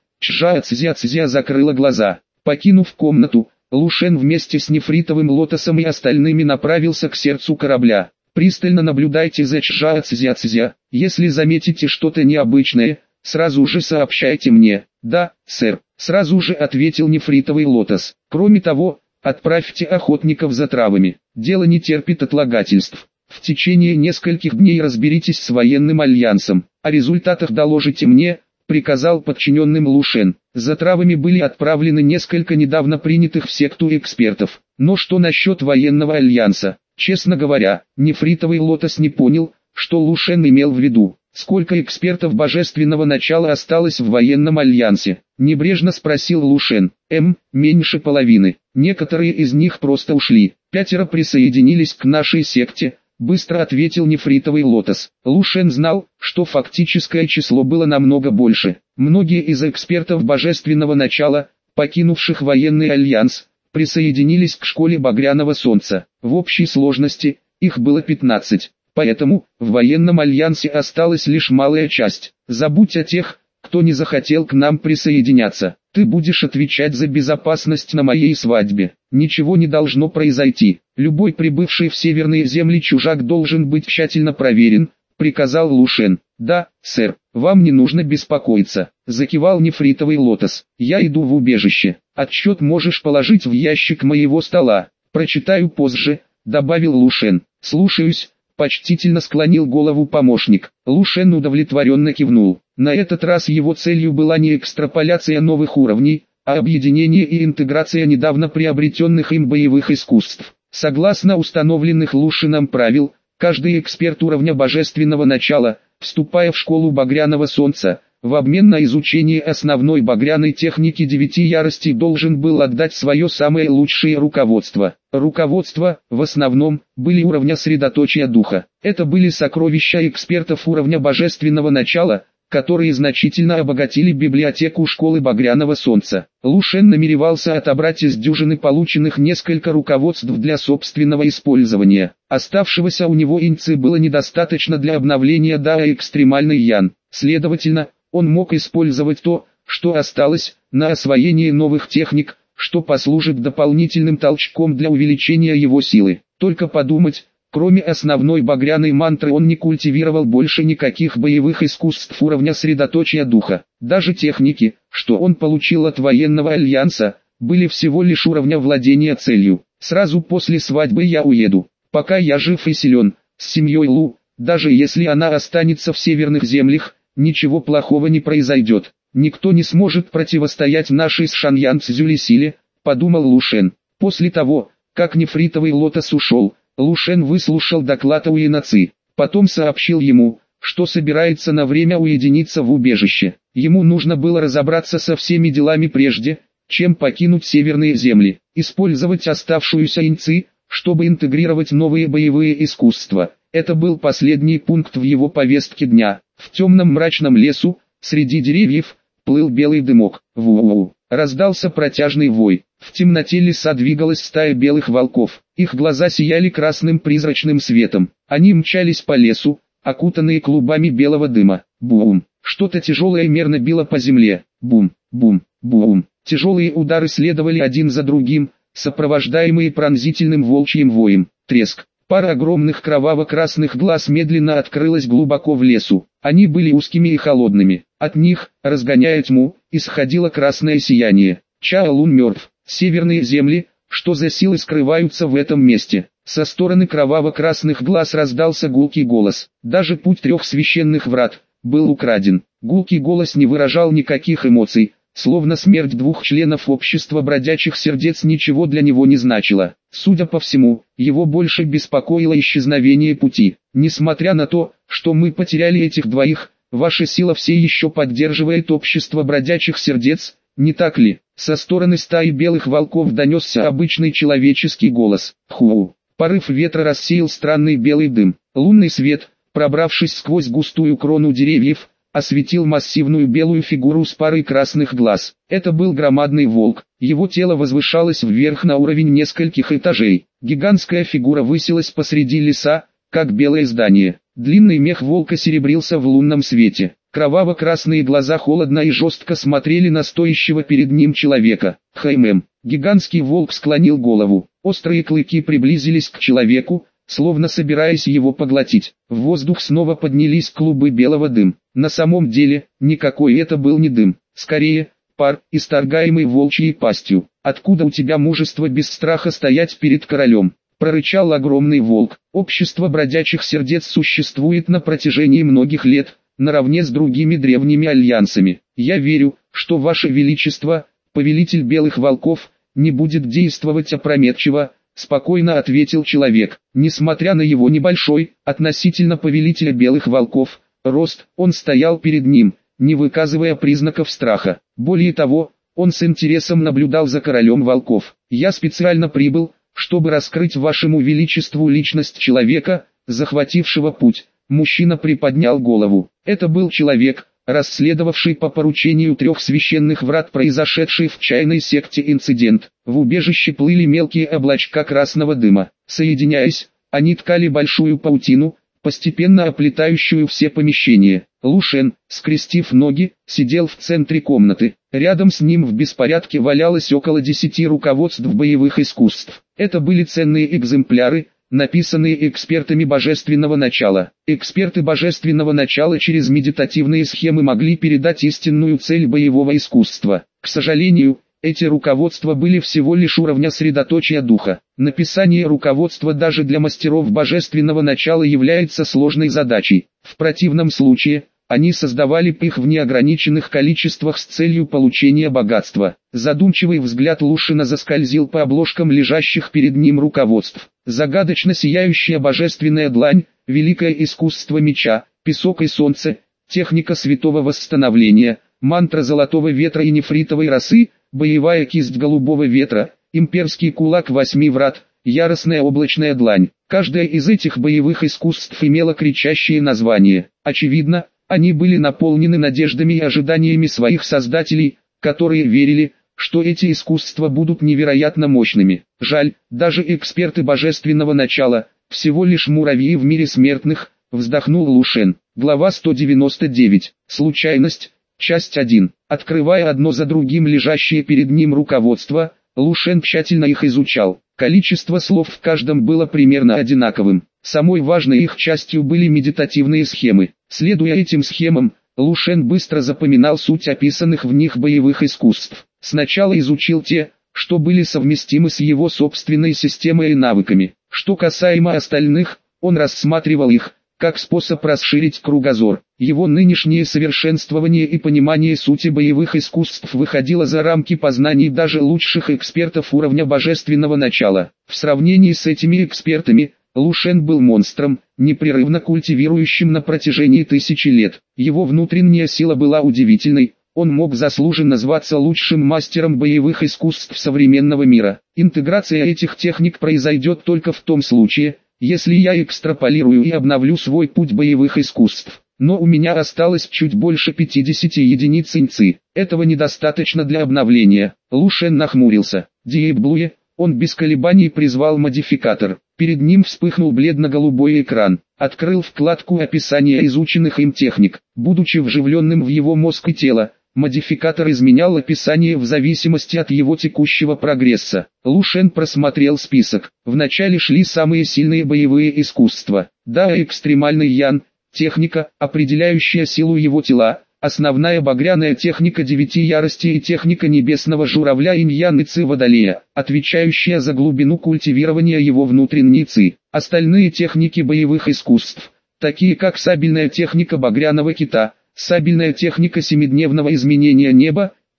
[SPEAKER 1] Цзя закрыла глаза. Покинув комнату, Лу Шен вместе с нефритовым лотосом и остальными направился к сердцу корабля. «Пристально наблюдайте за Цзя. Если заметите что-то необычное, сразу же сообщайте мне». «Да, сэр», — сразу же ответил нефритовый лотос. «Кроме того, отправьте охотников за травами. Дело не терпит отлагательств. В течение нескольких дней разберитесь с военным альянсом. О результатах доложите мне», — приказал подчиненным Лу Шен. За травами были отправлены несколько недавно принятых в секту экспертов. Но что насчет военного альянса? Честно говоря, нефритовый лотос не понял, что Лу Шен имел в виду. «Сколько экспертов божественного начала осталось в военном альянсе?» – небрежно спросил Лу Шен. Меньше половины. Некоторые из них просто ушли. 5 присоединились к нашей секте», – быстро ответил нефритовый лотос. Лу Шен знал, что фактическое число было намного больше. Многие из экспертов божественного начала, покинувших военный альянс, присоединились к школе Багряного Солнца. В общей сложности, их было 15. Поэтому, в военном альянсе осталась лишь малая часть. Забудь о тех, кто не захотел к нам присоединяться. Ты будешь отвечать за безопасность на моей свадьбе. Ничего не должно произойти. Любой прибывший в северные земли чужак должен быть тщательно проверен, приказал Лу Шен. «Да, сэр, вам не нужно беспокоиться», — закивал нефритовый лотос. «Я иду в убежище. Отчет можешь положить в ящик моего стола. Прочитаю позже», — добавил Лу Шен. «Слушаюсь», — почтительно склонил голову помощник. Лу Шен удовлетворенно кивнул. На этот раз его целью была не экстраполяция новых уровней, а объединение и интеграция недавно приобретенных им боевых искусств. Согласно установленных Лу Шеном правил, каждый эксперт уровня божественного начала, вступая в школу Багряного Солнца, в обмен на изучение основной багряной техники 9 яростей должен был отдать свое самое лучшее руководство. Руководство, в основном, были уровня средоточия духа. Это были сокровища экспертов уровня божественного начала, которые значительно обогатили библиотеку школы Багряного Солнца. Лу Шен намеревался отобрать из дюжины полученных несколько руководств для собственного использования. Оставшегося у него инци было недостаточно для обновления до экстремальной ян. Следовательно, он мог использовать то, что осталось, на освоение новых техник, что послужит дополнительным толчком для увеличения его силы. Только подумать, кроме основной багряной мантры он не культивировал больше никаких боевых искусств уровня средоточия духа. Даже техники, что он получил от военного альянса, были всего лишь уровня владения целью. Сразу после свадьбы я уеду. Пока я жив и силен, с семьей Лу, даже если она останется в северных землях, ничего плохого не произойдет. Никто не сможет противостоять нашей с Шаньян Цзюли силе, подумал Лу Шен. После того, как нефритовый лотос ушел, Лу Шен выслушал доклад Уина Ци. Потом сообщил ему, что собирается на время уединиться в убежище. Ему нужно было разобраться со всеми делами прежде, чем покинуть северные земли, использовать оставшуюся инци, чтобы интегрировать новые боевые искусства. Это был последний пункт в его повестке дня. В темном мрачном лесу, среди деревьев, плыл белый дымок. Ву-у-у. Раздался протяжный вой. В темноте леса двигалась стая белых волков. Их глаза сияли красным призрачным светом. Они мчались по лесу, окутанные клубами белого дыма. Бум. Что-то тяжелое мерно било по земле. Бум, бум, бум. Тяжелые удары следовали один за другим, сопровождаемые пронзительным волчьим воем. Треск. Пара огромных кроваво-красных глаз медленно открылась глубоко в лесу. Они были узкими и холодными. От них, разгоняя тьму, исходило красное сияние. Чаолун мертв. Северные земли, что за силы скрываются в этом месте. Со стороны кроваво-красных глаз раздался гулкий голос. Даже путь 3 священных врат был украден. Гулкий голос не выражал никаких эмоций, словно смерть двух членов общества бродячих сердец ничего для него не значила. Судя по всему, его больше беспокоило исчезновение пути. Несмотря на то, что мы потеряли этих двоих, ваша сила все еще поддерживает общество бродячих сердец, не так ли? Со стороны стаи белых волков донесся обычный человеческий голос. Ху! Порыв ветра рассеял странный белый дым. Лунный свет, пробравшись сквозь густую крону деревьев, осветил массивную белую фигуру с парой красных глаз. Это был громадный волк. Его тело возвышалось вверх на уровень нескольких этажей. Гигантская фигура высилась посреди леса, как белое здание. Длинный мех волка серебрился в лунном свете. Кроваво-красные глаза холодно и жестко смотрели на стоящего перед ним человека. Хаймем. Гигантский волк склонил голову. Острые клыки приблизились к человеку, словно собираясь его поглотить. В воздух снова поднялись клубы белого дыма. На самом деле, никакой это был не дым. Скорее, пар, исторгаемый волчьей пастью. «Откуда у тебя мужество без страха стоять перед королем?» — прорычал огромный волк. «Общество бродячих сердец существует на протяжении многих лет, наравне с другими древними альянсами. Я верю, что ваше величество, повелитель белых волков, не будет действовать опрометчиво», — спокойно ответил человек. Несмотря на его небольшой, относительно повелителя белых волков, рост, он стоял перед ним, не выказывая признаков страха. Более того, он с интересом наблюдал за королем волков. «Я специально прибыл, чтобы раскрыть вашему величеству личность человека, захватившего путь». Мужчина приподнял голову. Это был человек, расследовавший по поручению 3 священных врат произошедший в чайной секте инцидент. В убежище плыли мелкие облачка красного дыма. Соединяясь, они ткали большую паутину, постепенно оплетающую все помещения. Лушен, скрестив ноги, сидел в центре комнаты. Рядом с ним в беспорядке валялось около 10 руководств боевых искусств. Это были ценные экземпляры, написанные экспертами божественного начала. Эксперты божественного начала через медитативные схемы могли передать истинную цель боевого искусства. К сожалению, эти руководства были всего лишь уровня средоточия духа. Написание руководства даже для мастеров божественного начала является сложной задачей. В противном случае, они создавали их в неограниченных количествах с целью получения богатства. Задумчивый взгляд Лушина заскользил по обложкам лежащих перед ним руководств. Загадочно сияющая божественная длань, великое искусство меча, песок и солнце, техника святого восстановления, мантра золотого ветра и нефритовой росы, боевая кисть голубого ветра, имперский кулак 8 врат, яростная облачная длань. Каждая из этих боевых искусств имела кричащее название. Очевидно, они были наполнены надеждами и ожиданиями своих создателей, которые верили, что эти искусства будут невероятно мощными. Жаль, даже эксперты божественного начала, всего лишь муравьи в мире смертных, вздохнул Лушен. Глава 199. Случайность. Часть 1. Открывая одно за другим лежащие перед ним руководства, Лушен тщательно их изучал. Количество слов в каждом было примерно одинаковым. Самой важной их частью были медитативные схемы. Следуя этим схемам, Лушен быстро запоминал суть описанных в них боевых искусств. Сначала изучил те, что были совместимы с его собственной системой и навыками. Что касаемо остальных, он рассматривал их как способ расширить кругозор. Его нынешнее совершенствование и понимание сути боевых искусств выходило за рамки познаний даже лучших экспертов уровня божественного начала. В сравнении с этими экспертами, Лушен был монстром, непрерывно культивирующим на протяжении тысячи лет. Его внутренняя сила была удивительной, он мог заслуженно зваться лучшим мастером боевых искусств современного мира. Интеграция этих техник произойдет только в том случае, если я экстраполирую и обновлю свой путь боевых искусств. Но у меня осталось чуть больше 50 единиц инци. Этого недостаточно для обновления. Лушен нахмурился. Диэблуе, он без колебаний призвал модификатор. Перед ним вспыхнул бледно-голубой экран. Открыл вкладку описания изученных им техник. Будучи вживленным в его мозг и тело, модификатор изменял описание в зависимости от его текущего прогресса. Лушен просмотрел список. Вначале шли самые сильные боевые искусства. Да, экстремальный ян, техника, определяющая силу его тела, основная багряная техника 9 ярости и техника небесного журавля инь-ян и ци водолея, отвечающая за глубину культивирования его внутренней ци. Остальные техники боевых искусств, такие как сабельная техника багряного кита, сабельная техника семидневного изменения неба,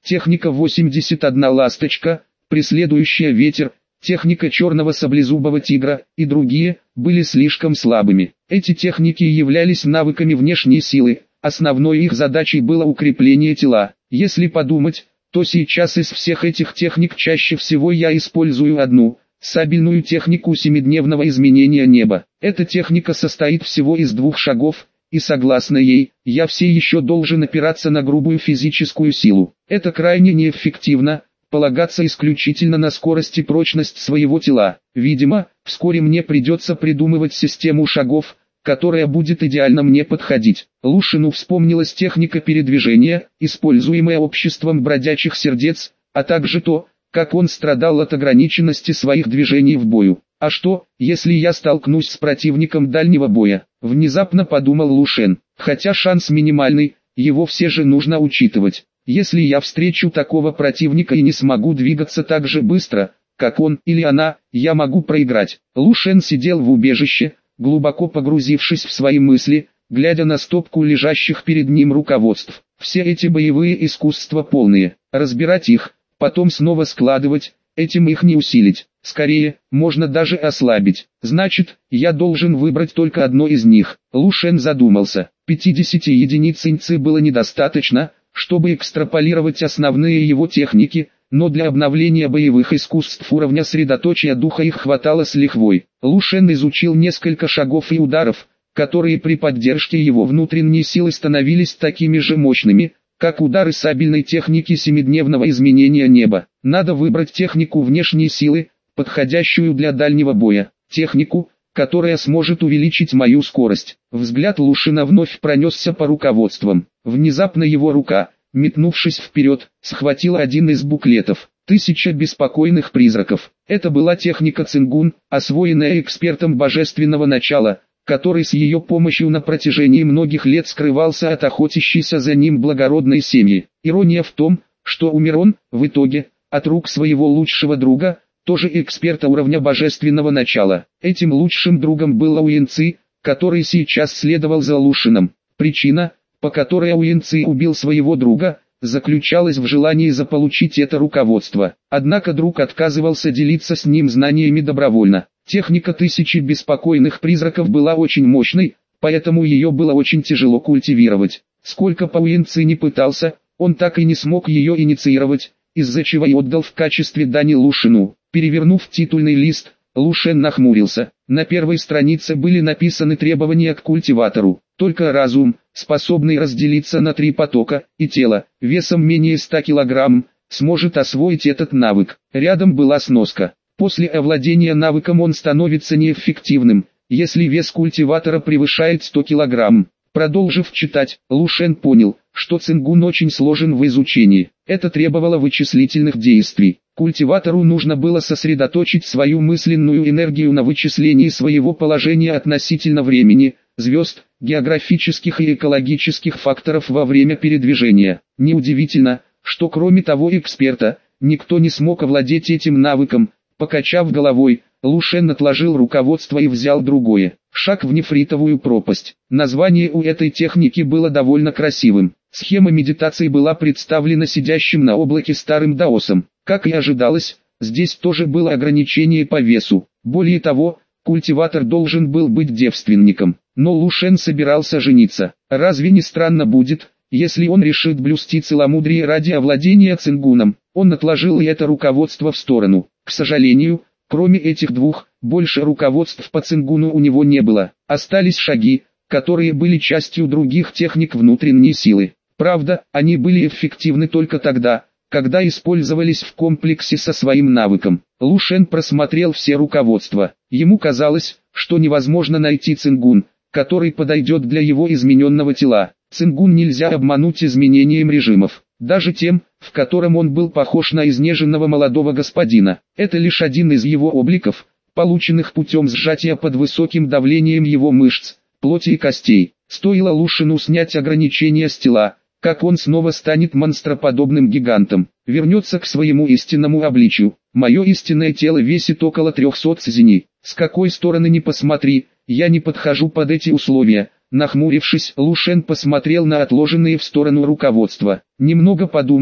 [SPEAKER 1] техника 81 ласточка, преследующая ветер, техника черного саблезубого тигра и другие, были слишком слабыми. Эти техники являлись навыками внешней силы, основной их задачей было укрепление тела. Если подумать, то сейчас из всех этих техник чаще всего я использую одну, сабельную технику семидневного изменения неба. Эта техника состоит всего из 2 шагов, и согласно ей, я все еще должен опираться на грубую физическую силу. Это крайне неэффективно, полагаться исключительно на скорость и прочность своего тела. Видимо, вскоре мне придется придумывать систему шагов, которая будет идеально мне подходить. Лушину вспомнилась техника передвижения, используемая обществом бродячих сердец, а также то, как он страдал от ограниченности своих движений в бою. А что, если я столкнусь с противником дальнего боя? Внезапно подумал Лушен. Хотя шанс минимальный, его все же нужно учитывать. Если я встречу такого противника и не смогу двигаться так же быстро, как он или она, я могу проиграть. Лушен сидел в убежище, глубоко погрузившись в свои мысли, глядя на стопку лежащих перед ним руководств. Все эти боевые искусства полные. Разбирать их, потом снова складывать, этим их не усилить. Скорее, можно даже ослабить. Значит, я должен выбрать только одно из них. Лушен задумался. 50 единиц инцы было недостаточно, чтобы экстраполировать основные его техники, но для обновления боевых искусств уровня средоточия духа их хватало с лихвой. Лушен изучил несколько шагов и ударов, которые при поддержке его внутренней силы становились такими же мощными, как удары сабельной техники семидневного изменения неба. Надо выбрать технику внешней силы, подходящую для дальнего боя, технику, которая сможет увеличить мою скорость. Взгляд Лушина вновь пронесся по руководствам. Внезапно его рука, метнувшись вперед, схватила один из буклетов. 1000 беспокойных призраков. Это была техника цингун, освоенная экспертом божественного начала, который с ее помощью на протяжении многих лет скрывался от охотящейся за ним благородной семьи. Ирония в том, что умер он, в итоге, от рук своего лучшего друга, тоже эксперта уровня божественного начала. Этим лучшим другом был Уинци, который сейчас следовал за Лушином. Причина, по которой Уинци убил своего друга, заключалась в желании заполучить это руководство. Однако друг отказывался делиться с ним знаниями добровольно. Техника 1000 беспокойных призраков была очень мощной, поэтому ее было очень тяжело культивировать. Сколько Уинци не пытался, он так и не смог ее инициировать, из-за чего и отдал в качестве дани Лушину. Перевернув титульный лист, Лушен нахмурился. На первой странице были написаны требования к культиватору. Только разум, способный разделиться на 3 потока, и тело, весом менее 100 кг, сможет освоить этот навык. Рядом была сноска. После овладения навыком он становится неэффективным, если вес культиватора превышает 100 кг. Продолжив читать, Лушен понял, что цингун очень сложен в изучении. Это требовало вычислительных действий. Культиватору нужно было сосредоточить свою мысленную энергию на вычислении своего положения относительно времени, звезд, географических и экологических факторов во время передвижения. Неудивительно, что кроме того эксперта, никто не смог овладеть этим навыком. Покачав головой, Лушен отложил руководство и взял другое. Шаг в нефритовую пропасть. Название у этой техники было довольно красивым. Схема медитации была представлена сидящим на облаке старым даосом. Как и ожидалось, здесь тоже было ограничение по весу. Более того, культиватор должен был быть девственником. Но Лушен собирался жениться. Разве не странно будет, если он решит блюсти целомудрие ради овладения цингуном? Он отложил и это руководство в сторону. К сожалению, кроме этих 2, больше руководств по цингуну у него не было. Остались шаги, которые были частью других техник внутренней силы. Правда, они были эффективны только тогда, когда использовались в комплексе со своим навыком. Лушен просмотрел все руководства. Ему казалось, что невозможно найти цингун, который подойдет для его измененного тела. Цингун нельзя обмануть изменением режимов, даже тем, в котором он был похож на изнеженного молодого господина. Это лишь один из его обликов, полученных путем сжатия под высоким давлением его мышц, плоти и костей. Стоило Лушину снять ограничения с тела, как он снова станет монстроподобным гигантом, вернется к своему истинному обличию. Мое истинное тело весит около 300 цзини. С какой стороны ни посмотри, я не подхожу под эти условия. Нахмурившись, Лушен посмотрел на отложенные в сторону руководства. Немного подумав,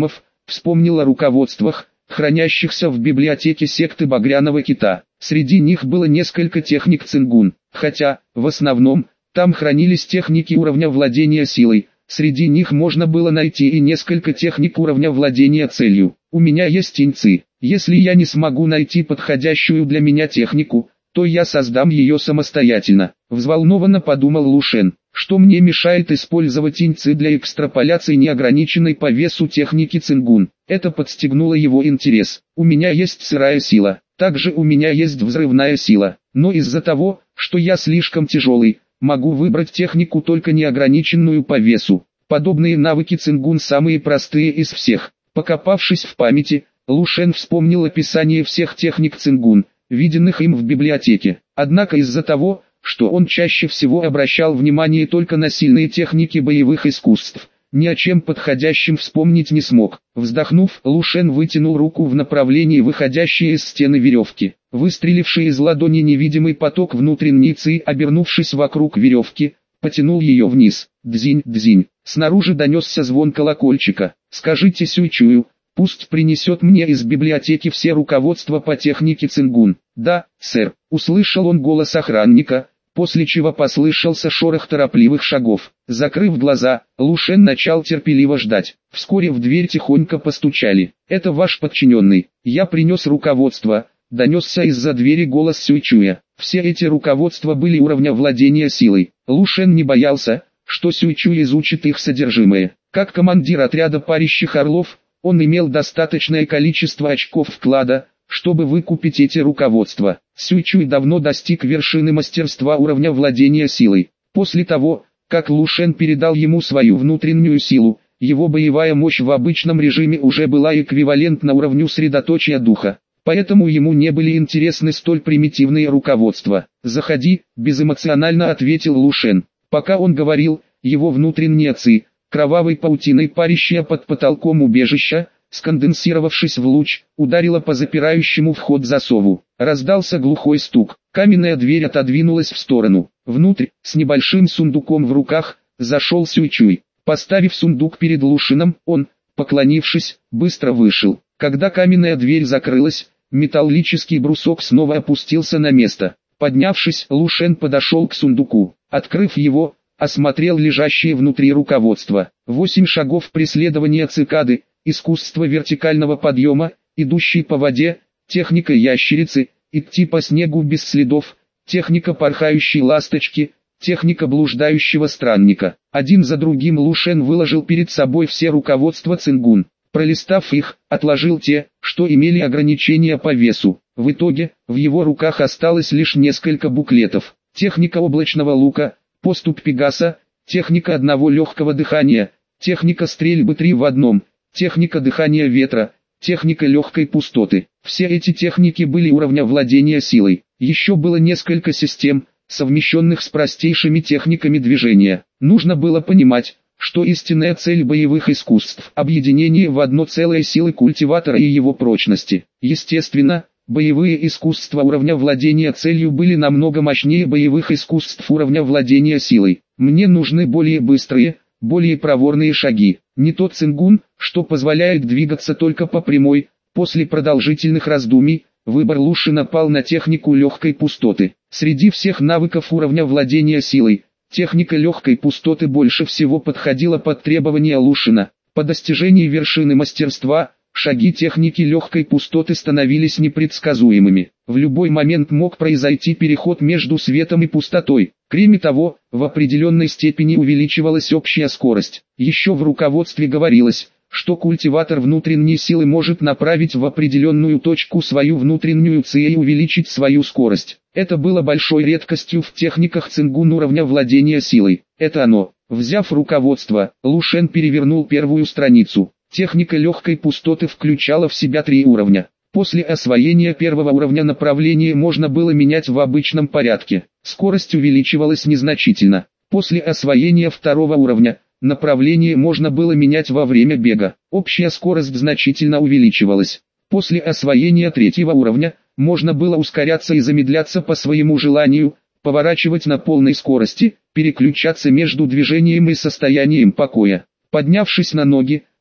[SPEAKER 1] вспомнил о руководствах, хранящихся в библиотеке секты Багряного Кита. Среди них было несколько техник цингун, хотя, в основном, там хранились техники уровня владения силой. Среди них можно было найти и несколько техник уровня владения целью. У меня есть иньци. Если я не смогу найти подходящую для меня технику, то я создам ее самостоятельно. Взволнованно подумал Лу Шен. Что мне мешает использовать иньци для экстраполяции неограниченной по весу техники цингун? Это подстегнуло его интерес. У меня есть сырая сила. Также у меня есть взрывная сила. Но из-за того, что я слишком тяжелый, могу выбрать технику только неограниченную по весу. Подобные навыки цингун самые простые из всех. Покопавшись в памяти, Лу Шен вспомнил описание всех техник цингун, виденных им в библиотеке. Однако из-за того, что он чаще всего обращал внимание только на сильные техники боевых искусств, ни о чем подходящем вспомнить не смог. Вздохнув, Лу Шен вытянул руку в направлении выходящей из стены веревки. Выстреливший из ладони невидимый поток внутренней ци, обернувшись вокруг веревки, потянул ее вниз. Дзинь, дзинь. Снаружи донесся звон колокольчика. «Скажите Сюйчую, пусть принесет мне из библиотеки все руководства по технике цингун». «Да, сэр», — услышал он голос охранника, после чего послышался шорох торопливых шагов. Закрыв глаза, Лу Шен начал терпеливо ждать. Вскоре в дверь тихонько постучали. «Это ваш подчиненный. Я принес руководство», — донесся из-за двери голос Сюйчуя. Все эти руководства были уровня владения силой. Лу Шен не боялся, что Сюйчуй изучит их содержимое. Как командир отряда парящих орлов, он имел достаточное количество очков вклада, чтобы выкупить эти руководства. Сюйчуй давно достиг вершины мастерства уровня владения силой. После того, как Лу Шен передал ему свою внутреннюю силу, его боевая мощь в обычном режиме уже была эквивалентна уровню средоточия духа. Поэтому ему не были интересны столь примитивные руководства. «Заходи», — безэмоционально ответил Лу Шен. Пока он говорил, его внутренняя ци, кровавой паутиной парящая под потолком убежища, сконденсировавшись в луч, ударила по запирающему вход засову. Раздался глухой стук. Каменная дверь отодвинулась в сторону. Внутрь, с небольшим сундуком в руках, зашел Сюйчуй. Поставив сундук перед Лу Шеном, он, поклонившись, быстро вышел. Когда каменная дверь закрылась, металлический брусок снова опустился на место. Поднявшись, Лу Шен подошел к сундуку. Открыв его, осмотрел лежащее внутри руководство. 8 шагов преследования цикады, искусство вертикального подъема, идущий по воде, техника ящерицы, идти по снегу без следов, техника порхающей ласточки, техника блуждающего странника. Один за другим Лу Шен выложил перед собой все руководства цингун. Пролистав их, отложил те, что имели ограничения по весу. В итоге, в его руках осталось лишь несколько буклетов. Техника облачного лука, поступь Пегаса, техника одного легкого дыхания, техника стрельбы 3 в одном, техника дыхания ветра, техника легкой пустоты. Все эти техники были уровня владения силой. Еще было несколько систем, совмещенных с простейшими техниками движения. Нужно было понимать, что истинная цель боевых искусств – объединение в одно целое силы культиватора и его прочности. Естественно, боевые искусства уровня владения целью были намного мощнее боевых искусств уровня владения силой. Мне нужны более быстрые, более проворные шаги. Не тот цингун, что позволяет двигаться только по прямой. После продолжительных раздумий, выбор Лу Шена пал на технику легкой пустоты. Среди всех навыков уровня владения силой, техника легкой пустоты больше всего подходила под требования Лу Шена. По достижении вершины мастерства, шаги техники легкой пустоты становились непредсказуемыми. В любой момент мог произойти переход между светом и пустотой. Кроме того, в определенной степени увеличивалась общая скорость. Еще в руководстве говорилось, что культиватор внутренней силы может направить в определенную точку свою внутреннюю ци и увеличить свою скорость. Это было большой редкостью в техниках цингун уровня владения силой. Это оно. Взяв руководство, Лу Шен перевернул первую страницу. Техника легкой пустоты включала в себя 3 уровня. После освоения первого уровня направление можно было менять в обычном порядке. Скорость увеличивалась незначительно. После освоения второго уровня, направление можно было менять во время бега. Общая скорость значительно увеличивалась. После освоения третьего уровня, можно было ускоряться и замедляться по своему желанию, поворачивать на полной скорости, переключаться между движением и состоянием покоя. Поднявшись на ноги,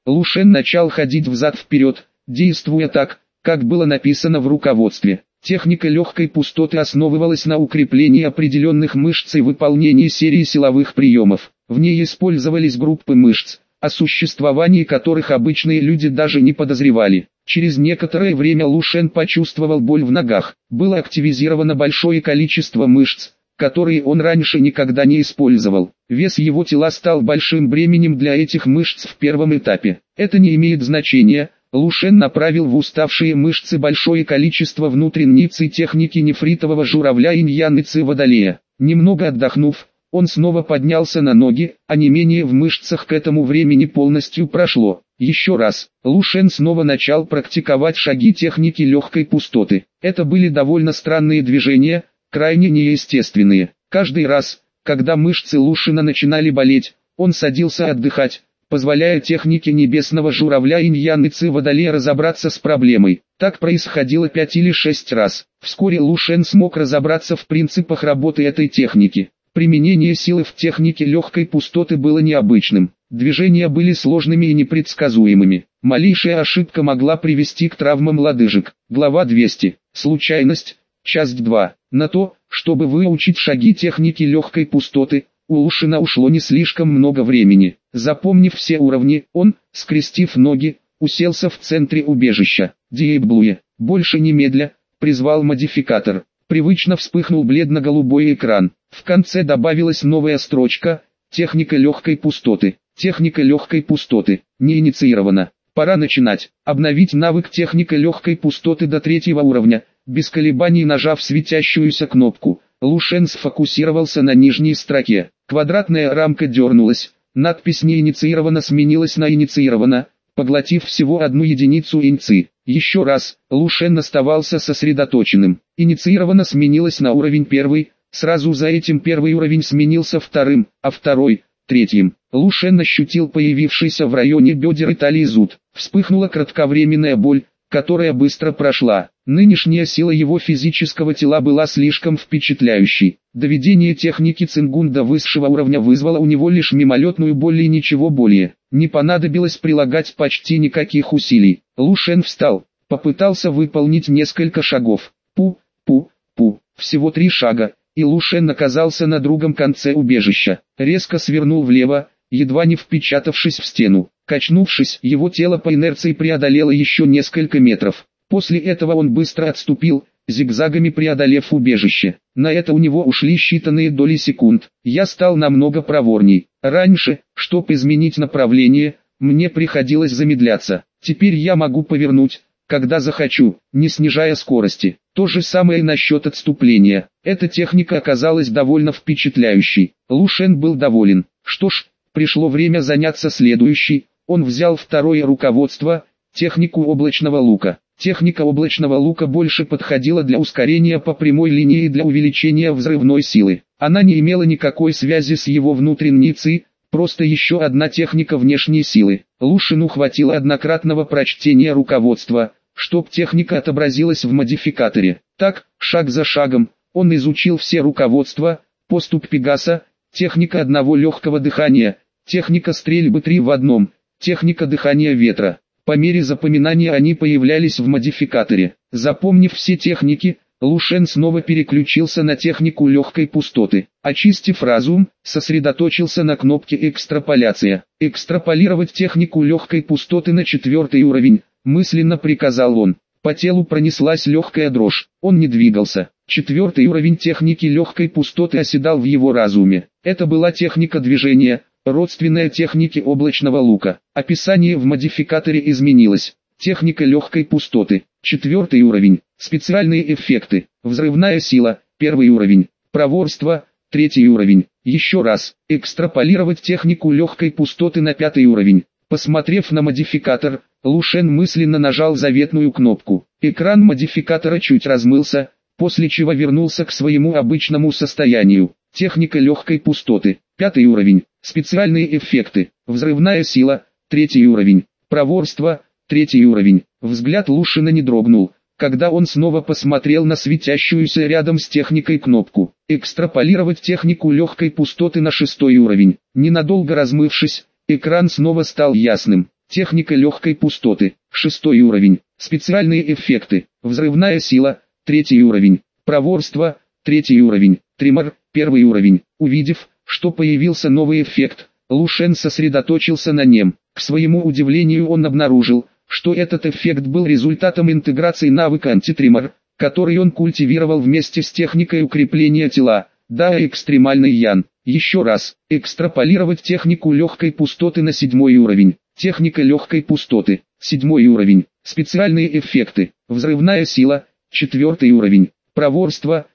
[SPEAKER 1] Лушен начал ходить взад-вперед, действуя так, как было написано в руководстве. Техника легкой пустоты основывалась на укреплении определенных мышц и выполнении серии силовых приемов. В ней использовались группы мышц, о существовании которых обычные люди даже не подозревали. Через некоторое время Лушен почувствовал боль в ногах. Было активизировано большое количество мышц, которые он раньше никогда не использовал. Вес его тела стал большим бременем для этих мышц в первом этапе. Это не имеет значения. Лушен направил в уставшие мышцы большое количество внутренней ци техники нефритового журавля инь-ян и ци водолея. Немного отдохнув, он снова поднялся на ноги, а онемение в мышцах к этому времени полностью прошло. Еще раз, Лушен снова начал практиковать шаги техники легкой пустоты. Это были довольно странные движения, крайне неестественные. Каждый раз, когда мышцы Лушена начинали болеть, он садился отдыхать, позволяя технике небесного журавля инь-ян и ци водолея разобраться с проблемой. Так происходило 5 или 6 раз. Вскоре Лушен смог разобраться в принципах работы этой техники. Применение силы в технике легкой пустоты было необычным. Движения были сложными и непредсказуемыми. Малейшая ошибка могла привести к травмам лодыжек. Глава 200. Случайность. Часть 2. На то, чтобы выучить шаги техники легкой пустоты, у Лушена ушло не слишком много времени. Запомнив все уровни, он, скрестив ноги, уселся в центре убежища. Диэблуе. Больше немедля, призвал модификатор. Привычно вспыхнул бледно-голубой экран. В конце добавилась новая строчка «Техника легкой пустоты». Техника легкой пустоты не инициирована. Пора начинать. Обновить навык техника легкой пустоты до 3-го уровня. Без колебаний нажав светящуюся кнопку, Лушен сфокусировался на нижней строке. Квадратная рамка дернулась. Надпись «Не инициирована» сменилась на «Инициирована», поглотив всего 1 единицу инци. Еще раз, Лушен оставался сосредоточенным. Инициировано сменилось на уровень 1, сразу за этим 1-й уровень сменился 2-м, а 2-й – 3-м. Лушен ощутил появившийся в районе бедер и талии зуд. Вспыхнула кратковременная боль, которая быстро прошла. Нынешняя сила его физического тела была слишком впечатляющей. Доведение техники цингун до высшего уровня вызвало у него лишь мимолетную боль и ничего более. Не понадобилось прилагать почти никаких усилий. Лушен встал, попытался выполнить несколько шагов. Пу. Всего 3 шага, и Лушен оказался на другом конце убежища. Резко свернул влево, едва не впечатавшись в стену. Качнувшись, его тело по инерции преодолело еще несколько метров. После этого он быстро отступил, зигзагами преодолев убежище. На это у него ушли считанные доли секунд. Я стал намного проворней. Раньше, чтобы изменить направление, мне приходилось замедляться. Теперь я могу повернуть, когда захочу, не снижая скорости. То же самое насчет отступления. Эта техника оказалась довольно впечатляющей. Лушен был доволен. Что ж, пришло время заняться следующей. Он взял 2-е руководство, технику облачного лука. Техника облачного лука больше подходила для ускорения по прямой линии и для увеличения взрывной силы. Она не имела никакой связи с его внутренней ци, просто еще одна техника внешней силы. Лушену хватило однократного прочтения руководства, чтоб техника отобразилась в модификаторе. Так, шаг за шагом, он изучил все руководства: поступь Пегаса, техника одного легкого дыхания, техника стрельбы 3 в 1, техника дыхания ветра. По мере запоминания они появлялись в модификаторе. Запомнив все техники, Лушен снова переключился на технику легкой пустоты. Очистив разум, сосредоточился на кнопке «Экстраполяция». «Экстраполировать технику легкой пустоты на 4-й уровень», мысленно приказал он. По телу пронеслась легкая дрожь. Он не двигался. 4-й уровень техники легкой пустоты оседал в его разуме. Это была техника движения, родственная технике облачного лука. Описание в модификаторе изменилось. Техника легкой пустоты. 4-й уровень. Специальные эффекты. Взрывная сила. 1-й уровень. Проворство. 3-й уровень. Еще раз. Экстраполировать технику легкой пустоты на 5-й уровень. Посмотрев на модификатор, Лушен мысленно нажал заветную кнопку. Экран модификатора чуть размылся, после чего вернулся к своему обычному состоянию. Техника легкой пустоты. 5-й уровень. Специальные эффекты. Взрывная сила. 3-й уровень. Проворство. 3-й уровень. Взгляд Лушена не дрогнул, когда он снова посмотрел на светящуюся рядом с техникой кнопку. Экстраполировать технику легкой пустоты на 6-й уровень. Ненадолго размывшись, экран снова стал ясным. Техника легкой пустоты. 6 уровень. Специальные эффекты. Взрывная сила. 3 уровень. Проворство. 3 уровень. Тремор. 1 уровень. Увидев, что появился новый эффект, Лу Шен сосредоточился на нем. К своему удивлению он обнаружил, что этот эффект был результатом интеграции навыка антитремор, который он культивировал вместе с техникой укрепления тела, да экстремальный ян. Еще раз, экстраполировать технику легкой пустоты на 7 уровень. Техника легкой пустоты, 7 уровень. Специальные эффекты. Взрывная сила, 4 уровень. Проворство,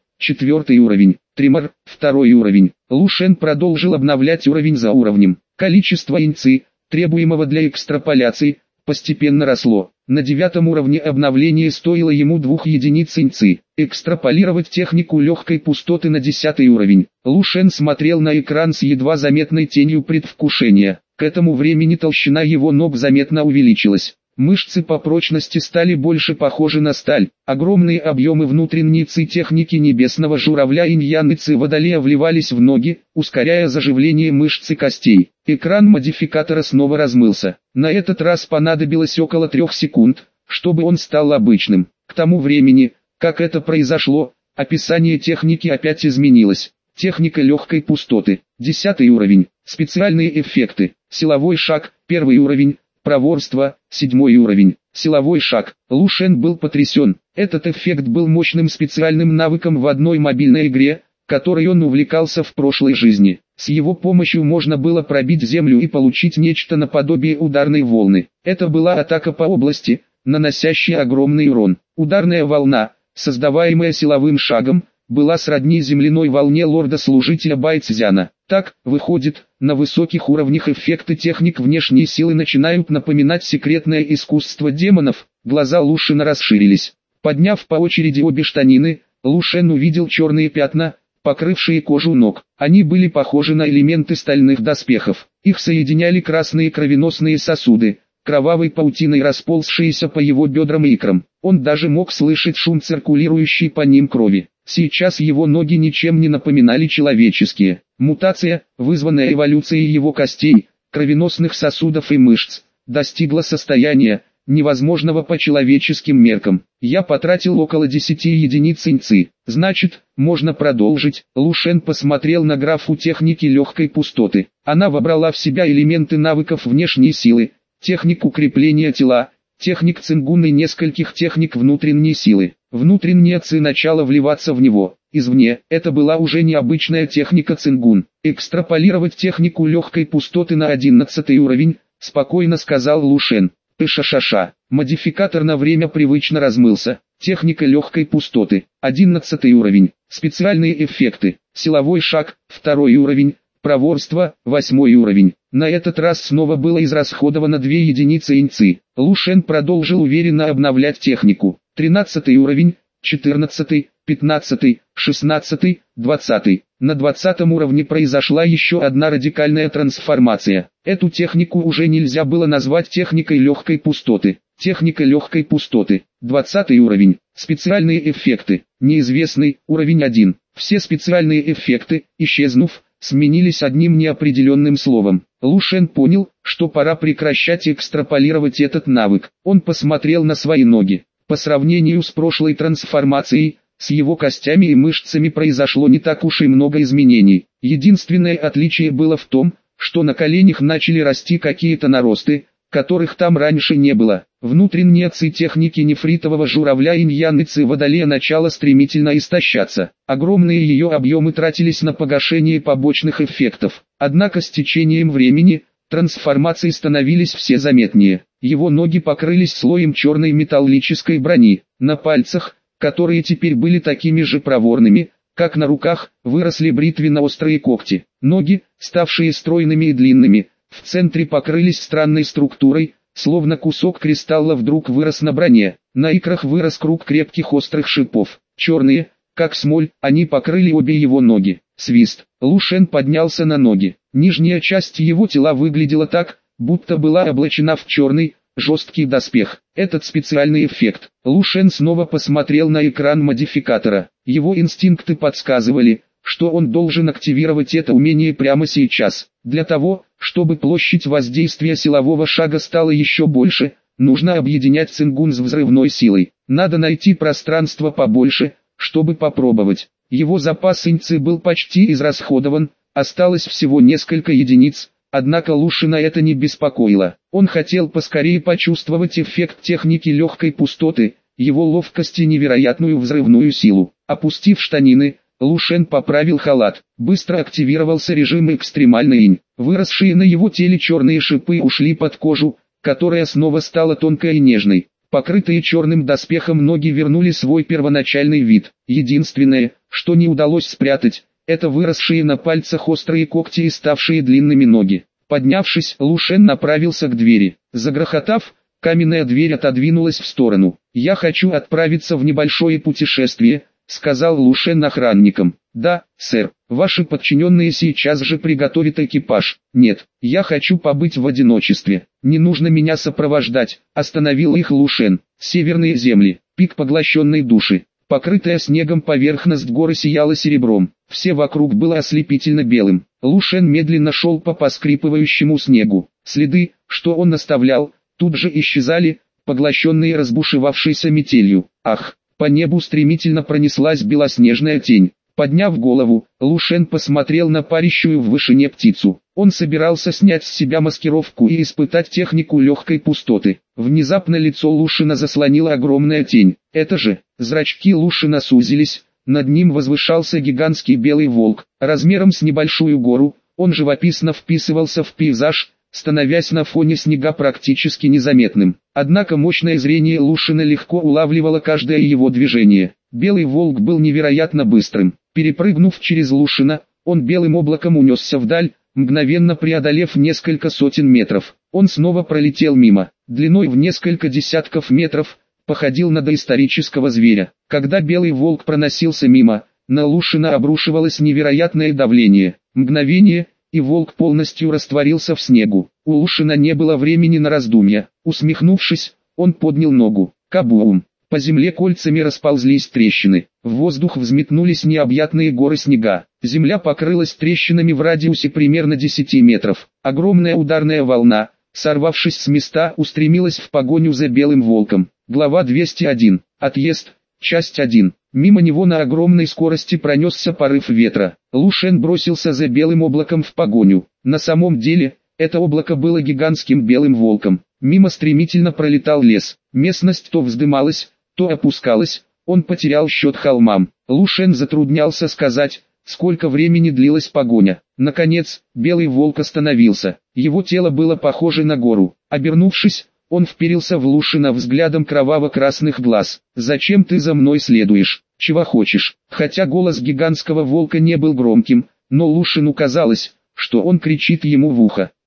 [SPEAKER 1] 4 уровень. Тремор, 2 уровень. Лу Шен продолжил обновлять уровень за уровнем. Количество инци, требуемого для экстраполяции, постепенно росло. На 9 уровне обновление стоило ему 2 единиц инци. Экстраполировать технику легкой пустоты на 10 уровень. Лу Шен смотрел на экран с едва заметной тенью предвкушения. К этому времени толщина его ног заметно увеличилась. Мышцы по прочности стали больше похожи на сталь. Огромные объемы внутренней ци техники небесного журавля инь-ян и ци водолея вливались в ноги, ускоряя заживление мышц и костей. Экран модификатора снова размылся. На этот раз понадобилось около 3 секунд, чтобы он стал обычным. К тому времени, как это произошло, описание техники опять изменилось. Техника легкой пустоты. 10 уровень. Специальные эффекты. Силовой шаг. 1 уровень. Проворство, 7 уровень. Силовой шаг. Лу Шен был потрясен. Этот эффект был мощным специальным навыком в одной мобильной игре, которой он увлекался в прошлой жизни. С его помощью можно было пробить землю и получить нечто наподобие ударной волны. Это была атака по области, наносящая огромный урон. Ударная волна, создаваемая силовым шагом, была сродни земляной волне лорда-служителя Байцзяна. Так, выходит, на высоких уровнях эффекты техник внешней силы начинают напоминать секретное искусство демонов. Глаза Лу Шена расширились. Подняв по очереди обе штанины, Лу Шен увидел черные пятна, покрывшие кожу ног. Они были похожи на элементы стальных доспехов. Их соединяли красные кровеносные сосуды, кровавой паутиной расползшиеся по его бедрам и икрам. Он даже мог слышать шум циркулирующей по ним крови. Сейчас его ноги ничем не напоминали человеческие. Мутация, вызванная эволюцией его костей, кровеносных сосудов и мышц, достигла состояния, невозможного по человеческим меркам. Я потратил около 10 единиц инци. Значит, можно продолжить. Лу Шен посмотрел на графу техники легкой пустоты. Она вобрала в себя элементы навыков внешней силы, техник укрепления тела, техник цингун и нескольких техник внутренней силы. Внутренняя ци начала вливаться в него. Извне, это была уже необычная техника цингун. Экстраполировать технику легкой пустоты на 11 уровень, спокойно сказал Лу Шен. Ша-ша-ша. Модификатор на время привычно размылся. Техника легкой пустоты. 11 уровень. Специальные эффекты. Силовой шаг. 2 уровень. Проворство. 8 уровень. На этот раз снова было израсходовано 2 единицы инци. Лу Шен продолжил уверенно обновлять технику. 13 уровень. 14, 15, 16, 20. На 20 уровне произошла еще одна радикальная трансформация. Эту технику уже нельзя было назвать техникой легкой пустоты. Техника легкой пустоты. 20 уровень. Специальные эффекты. Неизвестный. Уровень 1. Все специальные эффекты, исчезнув, сменились одним неопределенным словом. Лу Шен понял, что пора прекращать экстраполировать этот навык. Он посмотрел на свои ноги. По сравнению с прошлой трансформацией, с его костями и мышцами произошло не так уж и много изменений. Единственное отличие было в том, что на коленях начали расти какие-то наросты, которых там раньше не было. Внутренняя ци техники нефритового журавля инь-ян и ци водолея начала стремительно истощаться. Огромные ее объемы тратились на погашение побочных эффектов. Однако с течением времени, трансформации становились все заметнее. Его ноги покрылись слоем черной металлической брони. На пальцах, которые теперь были такими же проворными, как на руках, выросли бритвенно-острые когти. Ноги, ставшие стройными и длинными, в центре покрылись странной структурой, словно кусок кристалла вдруг вырос на броне. На икрах вырос круг крепких острых шипов. Черные, как смоль, они покрыли обе его ноги. Свист. Лу Шен поднялся на ноги. Нижняя часть его тела выглядела так, будто была облачена в черный, жесткий доспех. Этот специальный эффект. Лу Шен снова посмотрел на экран модификатора. Его инстинкты подсказывали, что он должен активировать это умение прямо сейчас. Для того, чтобы площадь воздействия силового шага стала еще больше, нужно объединять цингун с взрывной силой. Надо найти пространство побольше, чтобы попробовать. Его запас иньци был почти израсходован, осталось всего несколько единиц, однако Лушина это не беспокоило. Он хотел поскорее почувствовать эффект техники легкой пустоты, его ловкость и невероятную взрывную силу. Опустив штанины, Лушен поправил халат. Быстро активировался режим экстремальный инь. Выросшие на его теле черные шипы ушли под кожу, которая снова стала тонкой и нежной. Покрытые черным доспехом ноги вернули свой первоначальный вид. Единственное, что не удалось спрятать, это выросшие на пальцах острые когти и ставшие длинными ноги. Поднявшись, Лушен направился к двери. Загрохотав, каменная дверь отодвинулась в сторону. «Я хочу отправиться в небольшое путешествие», — сказал Лушен охранникам. «Да, сэр, ваши подчиненные сейчас же приготовят экипаж». «Нет, я хочу побыть в одиночестве. Не нужно меня сопровождать», — остановил их Лушен. Северные земли, пик поглощенной души. Покрытая снегом поверхность горы сияла серебром. Все вокруг было ослепительно белым. Лушен медленно шел по поскрипывающему снегу. Следы, что он оставлял, тут же исчезали, поглощенные разбушевавшейся метелью. Ах! По небу стремительно пронеслась белоснежная тень. Подняв голову, Лушен посмотрел на парящую в вышине птицу. Он собирался снять с себя маскировку и испытать технику легкой пустоты. Внезапно лицо Лушина заслонила огромная тень. Это же, зрачки Лушина сузились, над ним возвышался гигантский белый волк, размером с небольшую гору, он живописно вписывался в пейзаж, становясь на фоне снега практически незаметным. Однако мощное зрение Лушина легко улавливало каждое его движение. Белый волк был невероятно быстрым. Перепрыгнув через Лушина, он белым облаком унесся вдаль, мгновенно преодолев несколько сотен метров. Он снова пролетел мимо, длиной в несколько десятков метров, походил на доисторического зверя. Когда белый волк проносился мимо, на Лушина обрушивалось невероятное давление. Мгновение, и волк полностью растворился в снегу. У Лушина не было времени на раздумья. Усмехнувшись, он поднял ногу. Кабум! По земле кольцами расползлись трещины. В воздух взметнулись необъятные горы снега. Земля покрылась трещинами в радиусе примерно 10 метров. Огромная ударная волна, сорвавшись с места, устремилась в погоню за белым волком. Глава 201. Отъезд. Часть 1. Мимо него на огромной скорости пронесся порыв ветра. Лушен бросился за белым облаком в погоню. На самом деле, это облако было гигантским белым волком. Мимо стремительно пролетал лес. Местность то вздымалась, то опускалась. Он потерял счет холмам. Лушен затруднялся сказать, сколько времени длилась погоня. Наконец, белый волк остановился. Его тело было похоже на гору. Обернувшись, он вперился в Лушина взглядом кроваво-красных глаз. «Зачем ты за мной следуешь? Чего хочешь?» Хотя голос гигантского волка не был громким, но Лушину казалось, что он кричит ему в ухо.